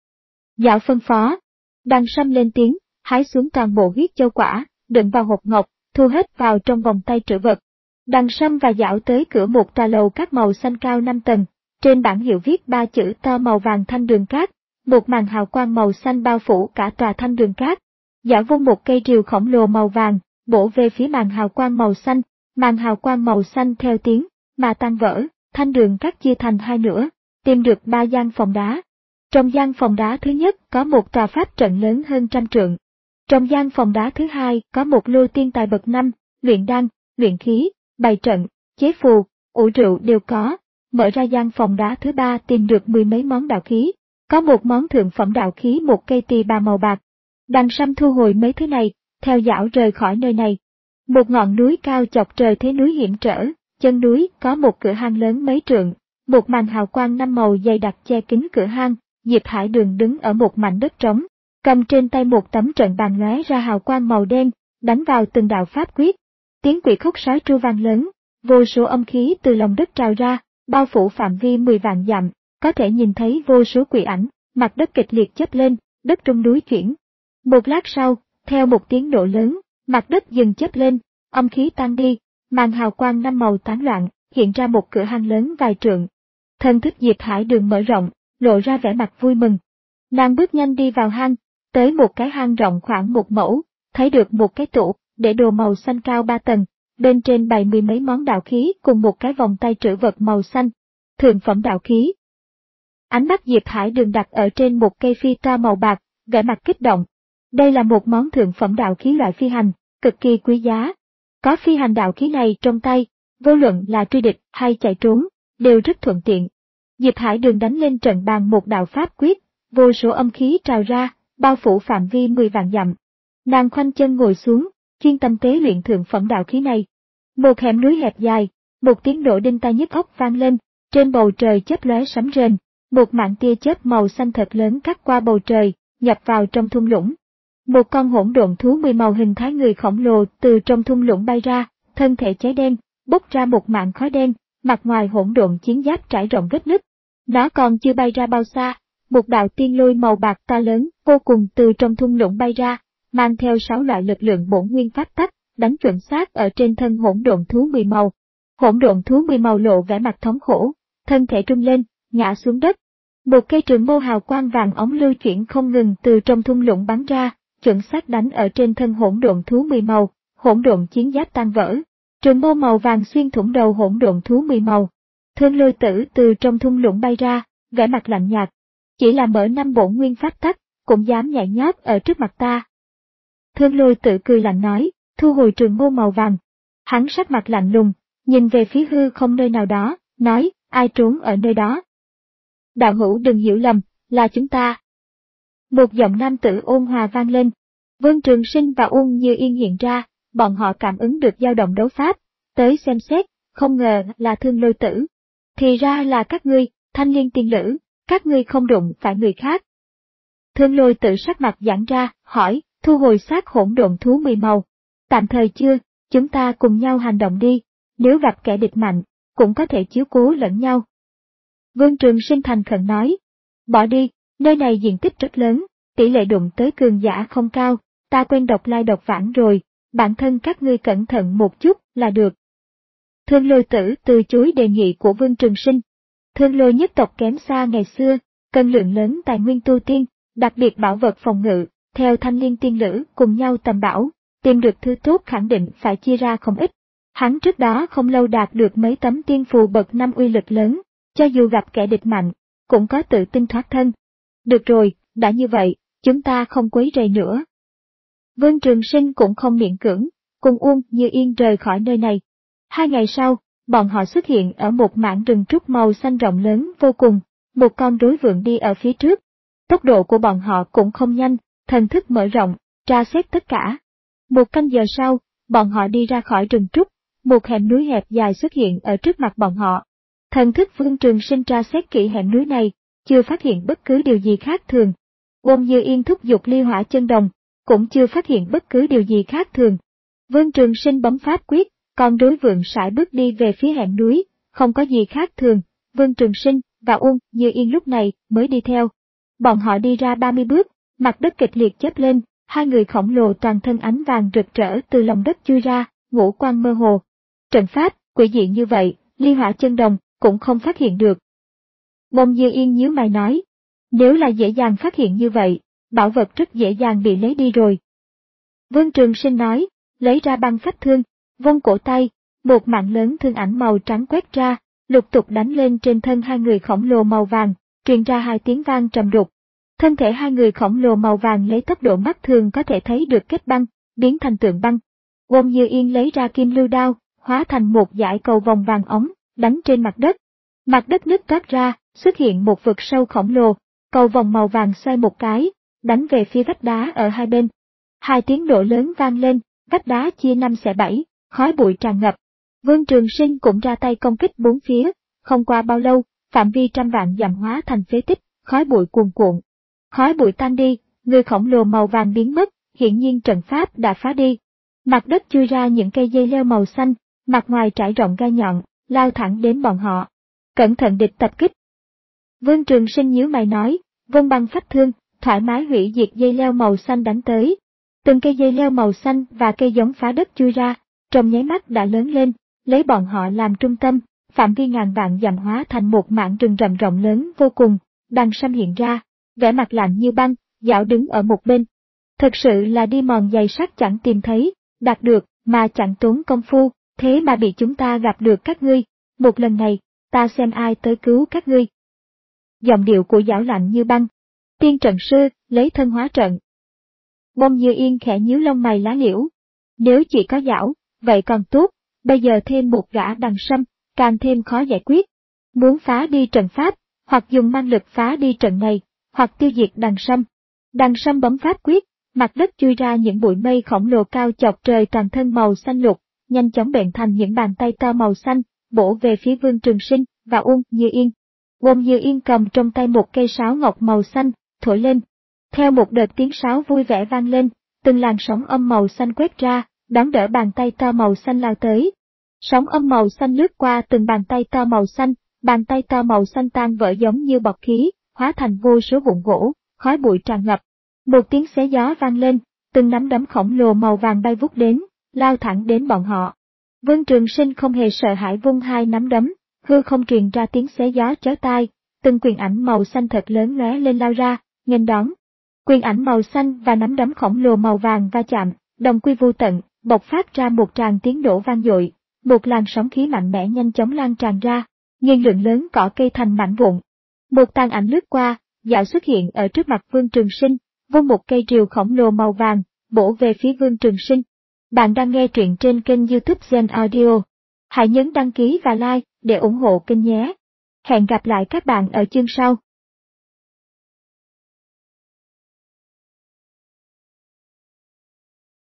Dạo phân phó, đằng sâm lên tiếng, hái xuống toàn bộ huyết châu quả, đựng vào hộp ngọc, thu hết vào trong vòng tay trữ vật. Đằng sâm và dạo tới cửa một tòa lầu các màu xanh cao năm tầng, trên bảng hiệu viết ba chữ to màu vàng Thanh Đường Cát, một màn hào quang màu xanh bao phủ cả tòa Thanh Đường Cát. Dạo vung một cây rìu khổng lồ màu vàng, bổ về phía màn hào quang màu xanh, màn hào quang màu xanh theo tiếng mà tan vỡ. Thanh Đường Cát chia thành hai nửa, tìm được ba gian phòng đá. Trong gian phòng đá thứ nhất có một tòa pháp trận lớn hơn trăm trượng. Trong gian phòng đá thứ hai có một lô tiên tài bậc năm, luyện đan, luyện khí, bày trận, chế phù, ủ rượu đều có. Mở ra gian phòng đá thứ ba tìm được mười mấy món đạo khí, có một món thượng phẩm đạo khí một cây tỳ bà màu bạc. Đằng sâm thu hồi mấy thứ này, theo dạo rời khỏi nơi này. Một ngọn núi cao chọc trời thế núi hiểm trở. Chân núi có một cửa hang lớn mấy trượng, một màn hào quang năm màu dày đặc che kín cửa hang. Diệp Hải Đường đứng ở một mảnh đất trống, cầm trên tay một tấm trận bàn lóe ra hào quang màu đen, đánh vào từng đạo pháp quyết. Tiếng quỷ khúc sói tru vang lớn, vô số âm khí từ lòng đất trào ra, bao phủ phạm vi mười vạn dặm, có thể nhìn thấy vô số quỷ ảnh, mặt đất kịch liệt chớp lên, đất rung núi chuyển. Một lát sau, theo một tiếng nổ lớn, mặt đất dừng chớp lên, âm khí tan đi. màn hào quang năm màu tán loạn, hiện ra một cửa hang lớn vài trượng. Thần thức Diệp Hải Đường mở rộng, lộ ra vẻ mặt vui mừng. Nàng bước nhanh đi vào hang, tới một cái hang rộng khoảng một mẫu, thấy được một cái tủ, để đồ màu xanh cao ba tầng, bên trên bày mười mấy món đạo khí cùng một cái vòng tay trữ vật màu xanh. Thượng phẩm đạo khí. Ánh mắt Diệp Hải Đường đặt ở trên một cây phi toa màu bạc, vẻ mặt kích động. Đây là một món thượng phẩm đạo khí loại phi hành, cực kỳ quý giá. Có phi hành đạo khí này trong tay, vô luận là truy địch hay chạy trốn, đều rất thuận tiện. Diệp Hải Đường đánh lên trận bàn một đạo pháp quyết, vô số âm khí trào ra, bao phủ phạm vi mười vạn dặm. Nàng khoanh chân ngồi xuống, chuyên tâm tế luyện thượng phẩm đạo khí này. Một hẻm núi hẹp dài, một tiếng nổ đinh tai nhức óc vang lên, trên bầu trời chớp lóe sấm rền, một mảng tia chớp màu xanh thật lớn cắt qua bầu trời, nhập vào trong thung lũng. Một con hỗn độn thú mười màu hình thái người khổng lồ từ trong thung lũng bay ra, thân thể cháy đen, bốc ra một mảng khói đen, mặt ngoài hỗn độn chiến giáp trải rộng vết nứt. Nó còn chưa bay ra bao xa, một đạo tiên lôi màu bạc to lớn vô cùng từ trong thung lũng bay ra, mang theo sáu loại lực lượng bổn nguyên pháp tắc, đánh chuẩn xác ở trên thân hỗn độn thú mười màu. Hỗn độn thú mười màu lộ vẻ mặt thống khổ, thân thể rung lên, ngã xuống đất. Một cây trường mâu hào quang vàng óng lưu chuyển không ngừng từ trong thung lũng bắn ra, chuẩn xác đánh ở trên thân hỗn độn thú mười màu, hỗn độn chiến giáp tan vỡ. Trường mâu màu vàng xuyên thủng đầu hỗn độn thú mười màu. Thương Lôi Tử từ trong thung lũng bay ra, vẻ mặt lạnh nhạt. Chỉ là mở năm bổn nguyên pháp tắc, cũng dám nhảy nhót ở trước mặt ta. Thương Lôi Tử cười lạnh nói, thu hồi trường mâu màu vàng. Hắn sắc mặt lạnh lùng, nhìn về phía hư không nơi nào đó, nói, ai trốn ở nơi đó. Đạo hữu đừng hiểu lầm, là chúng ta. Một giọng nam tử ôn hòa vang lên. Vương Trường Sinh và Uông Như Yên hiện ra, bọn họ cảm ứng được dao động đấu pháp, tới xem xét, không ngờ là Thương Lôi Tử. Thì ra là các ngươi, Thanh Liên tiên nữ, các ngươi không đụng phải người khác. Thương Lôi Tử sắc mặt giãn ra, hỏi, thu hồi xác hỗn độn thú mười màu. Tạm thời chưa, chúng ta cùng nhau hành động đi, nếu gặp kẻ địch mạnh, cũng có thể chiếu cố lẫn nhau. Vương Trường Sinh thành khẩn nói, bỏ đi, nơi này diện tích rất lớn, tỷ lệ đụng tới cường giả không cao, ta quen độc lai độc vãng rồi, bản thân các ngươi cẩn thận một chút là được. Thương Lôi Tử từ chối đề nghị của Vương Trường Sinh. Thương Lôi nhất tộc kém xa ngày xưa, cần lượng lớn tài nguyên tu tiên, đặc biệt bảo vật phòng ngự, theo Thanh Liên tiên nữ cùng nhau tầm bảo, tìm được thứ tốt khẳng định phải chia ra không ít. Hắn trước đó không lâu đạt được mấy tấm tiên phù bậc năm uy lực lớn, cho dù gặp kẻ địch mạnh, cũng có tự tin thoát thân. Được rồi, đã như vậy, chúng ta không quấy rầy nữa. Vương Trường Sinh cũng không miễn cưỡng, cùng Uông Như Yên rời khỏi nơi này. Hai ngày sau, bọn họ xuất hiện ở một mảng rừng trúc màu xanh rộng lớn vô cùng, một con rối vượn đi ở phía trước. Tốc độ của bọn họ cũng không nhanh, thần thức mở rộng, tra xét tất cả. Một canh giờ sau, bọn họ đi ra khỏi rừng trúc, một hẻm núi hẹp dài xuất hiện ở trước mặt bọn họ. Thần thức Vương Trường Sinh tra xét kỹ hẻm núi này, chưa phát hiện bất cứ điều gì khác thường. Uông Như Yên thúc giục ly hỏa chân đồng, cũng chưa phát hiện bất cứ điều gì khác thường. Vương Trường Sinh bấm pháp quyết, con rối vượn sải bước đi về phía hẻm núi, không có gì khác thường. Vương Trường Sinh và Uông Như Yên lúc này mới đi theo. Bọn họ đi ra ba mươi bước, mặt đất kịch liệt chớp lên, hai người khổng lồ toàn thân ánh vàng rực rỡ từ lòng đất chui ra, ngũ quan mơ hồ. Trận pháp, quỷ dị như vậy, ly hỏa chân đồng, cũng không phát hiện được. Uông Như Yên nhíu mày nói, nếu là dễ dàng phát hiện như vậy, bảo vật rất dễ dàng bị lấy đi rồi. Vương Trường Sinh nói, lấy ra băng phách thương, vung cổ tay, một mạng lớn thương ảnh màu trắng quét ra, lục tục đánh lên trên thân hai người khổng lồ màu vàng, truyền ra hai tiếng vang trầm đục. Thân thể hai người khổng lồ màu vàng lấy tốc độ mắt thường có thể thấy được kết băng, biến thành tượng băng. Uông Như Yên lấy ra kim lưu đao, hóa thành một dải cầu vòng vàng ống, đánh trên mặt đất. Mặt đất nứt toát ra, xuất hiện một vực sâu khổng lồ, cầu vòng màu vàng xoay một cái, đánh về phía vách đá ở hai bên. Hai tiếng nổ lớn vang lên, vách đá chia năm xẻ bảy, khói bụi tràn ngập. Vương Trường Sinh cũng ra tay công kích bốn phía, không qua bao lâu, phạm vi trăm vạn dặm hóa thành phế tích, khói bụi cuồn cuộn. Khói bụi tan đi, người khổng lồ màu vàng biến mất, hiển nhiên trận pháp đã phá đi. Mặt đất chui ra những cây dây leo màu xanh, mặt ngoài trải rộng gai nhọn, lao thẳng đến bọn họ. Cẩn thận địch tập kích. Vương Trường Sinh nhíu mày nói, vung băng phách thương, thoải mái hủy diệt dây leo màu xanh đánh tới. Từng cây dây leo màu xanh và cây giống phá đất chui ra, trong nháy mắt đã lớn lên, lấy bọn họ làm trung tâm, phạm vi ngàn vạn dặm hóa thành một mảng rừng rậm rộng lớn vô cùng. Đằng Sâm hiện ra, vẻ mặt lạnh như băng, dạo đứng ở một bên. Thực sự là đi mòn giày sắt chẳng tìm thấy, đạt được mà chẳng tốn công phu, thế mà bị chúng ta gặp được các ngươi. Một lần này, ta xem ai tới cứu các ngươi. Giọng điệu của Giảo lạnh như băng. Tiên trận sư, lấy thân hóa trận. Bông Như Yên khẽ nhíu lông mày lá liễu. Nếu chỉ có Giảo, vậy còn tốt, bây giờ thêm một gã Đằng Sâm, càng thêm khó giải quyết. Muốn phá đi trận pháp, hoặc dùng mang lực phá đi trận này, hoặc tiêu diệt Đằng Sâm. Đằng Sâm bấm pháp quyết, mặt đất chui ra những bụi mây khổng lồ cao chọc trời toàn thân màu xanh lục, nhanh chóng bệnh thành những bàn tay to màu xanh, bổ về phía Vương Trường Sinh và Uông Như Yên. Uông Như Yên cầm trong tay một cây sáo ngọc màu xanh, thổi lên. Theo một đợt tiếng sáo vui vẻ vang lên, từng làn sóng âm màu xanh quét ra, đón đỡ bàn tay to màu xanh lao tới. Sóng âm màu xanh lướt qua từng bàn tay to màu xanh, bàn tay to màu xanh tan vỡ giống như bọt khí, hóa thành vô số vụn gỗ, khói bụi tràn ngập. Một tiếng xé gió vang lên, từng nắm đấm khổng lồ màu vàng bay vút đến, lao thẳng đến bọn họ. Vương Trường Sinh không hề sợ hãi vung hai nắm đấm, hư không truyền ra tiếng xé gió chói tai, từng quyền ảnh màu xanh thật lớn lóe lên lao ra, nghênh đón. Quyền ảnh màu xanh và nắm đấm khổng lồ màu vàng va chạm, đồng quy vô tận, bộc phát ra một tràng tiếng nổ vang dội, một làn sóng khí mạnh mẽ nhanh chóng lan tràn ra, nghiền lượng lớn cỏ cây thành mảnh vụn. Một tàn ảnh lướt qua, Dạo xuất hiện ở trước mặt Vương Trường Sinh, vung một cây rìu khổng lồ màu vàng, bổ về phía Vương Trường Sinh. Bạn đang nghe truyện trên kênh YouTube Gen Audio. Hãy nhấn đăng ký và like để ủng hộ kênh nhé. Hẹn gặp lại các bạn ở chương sau.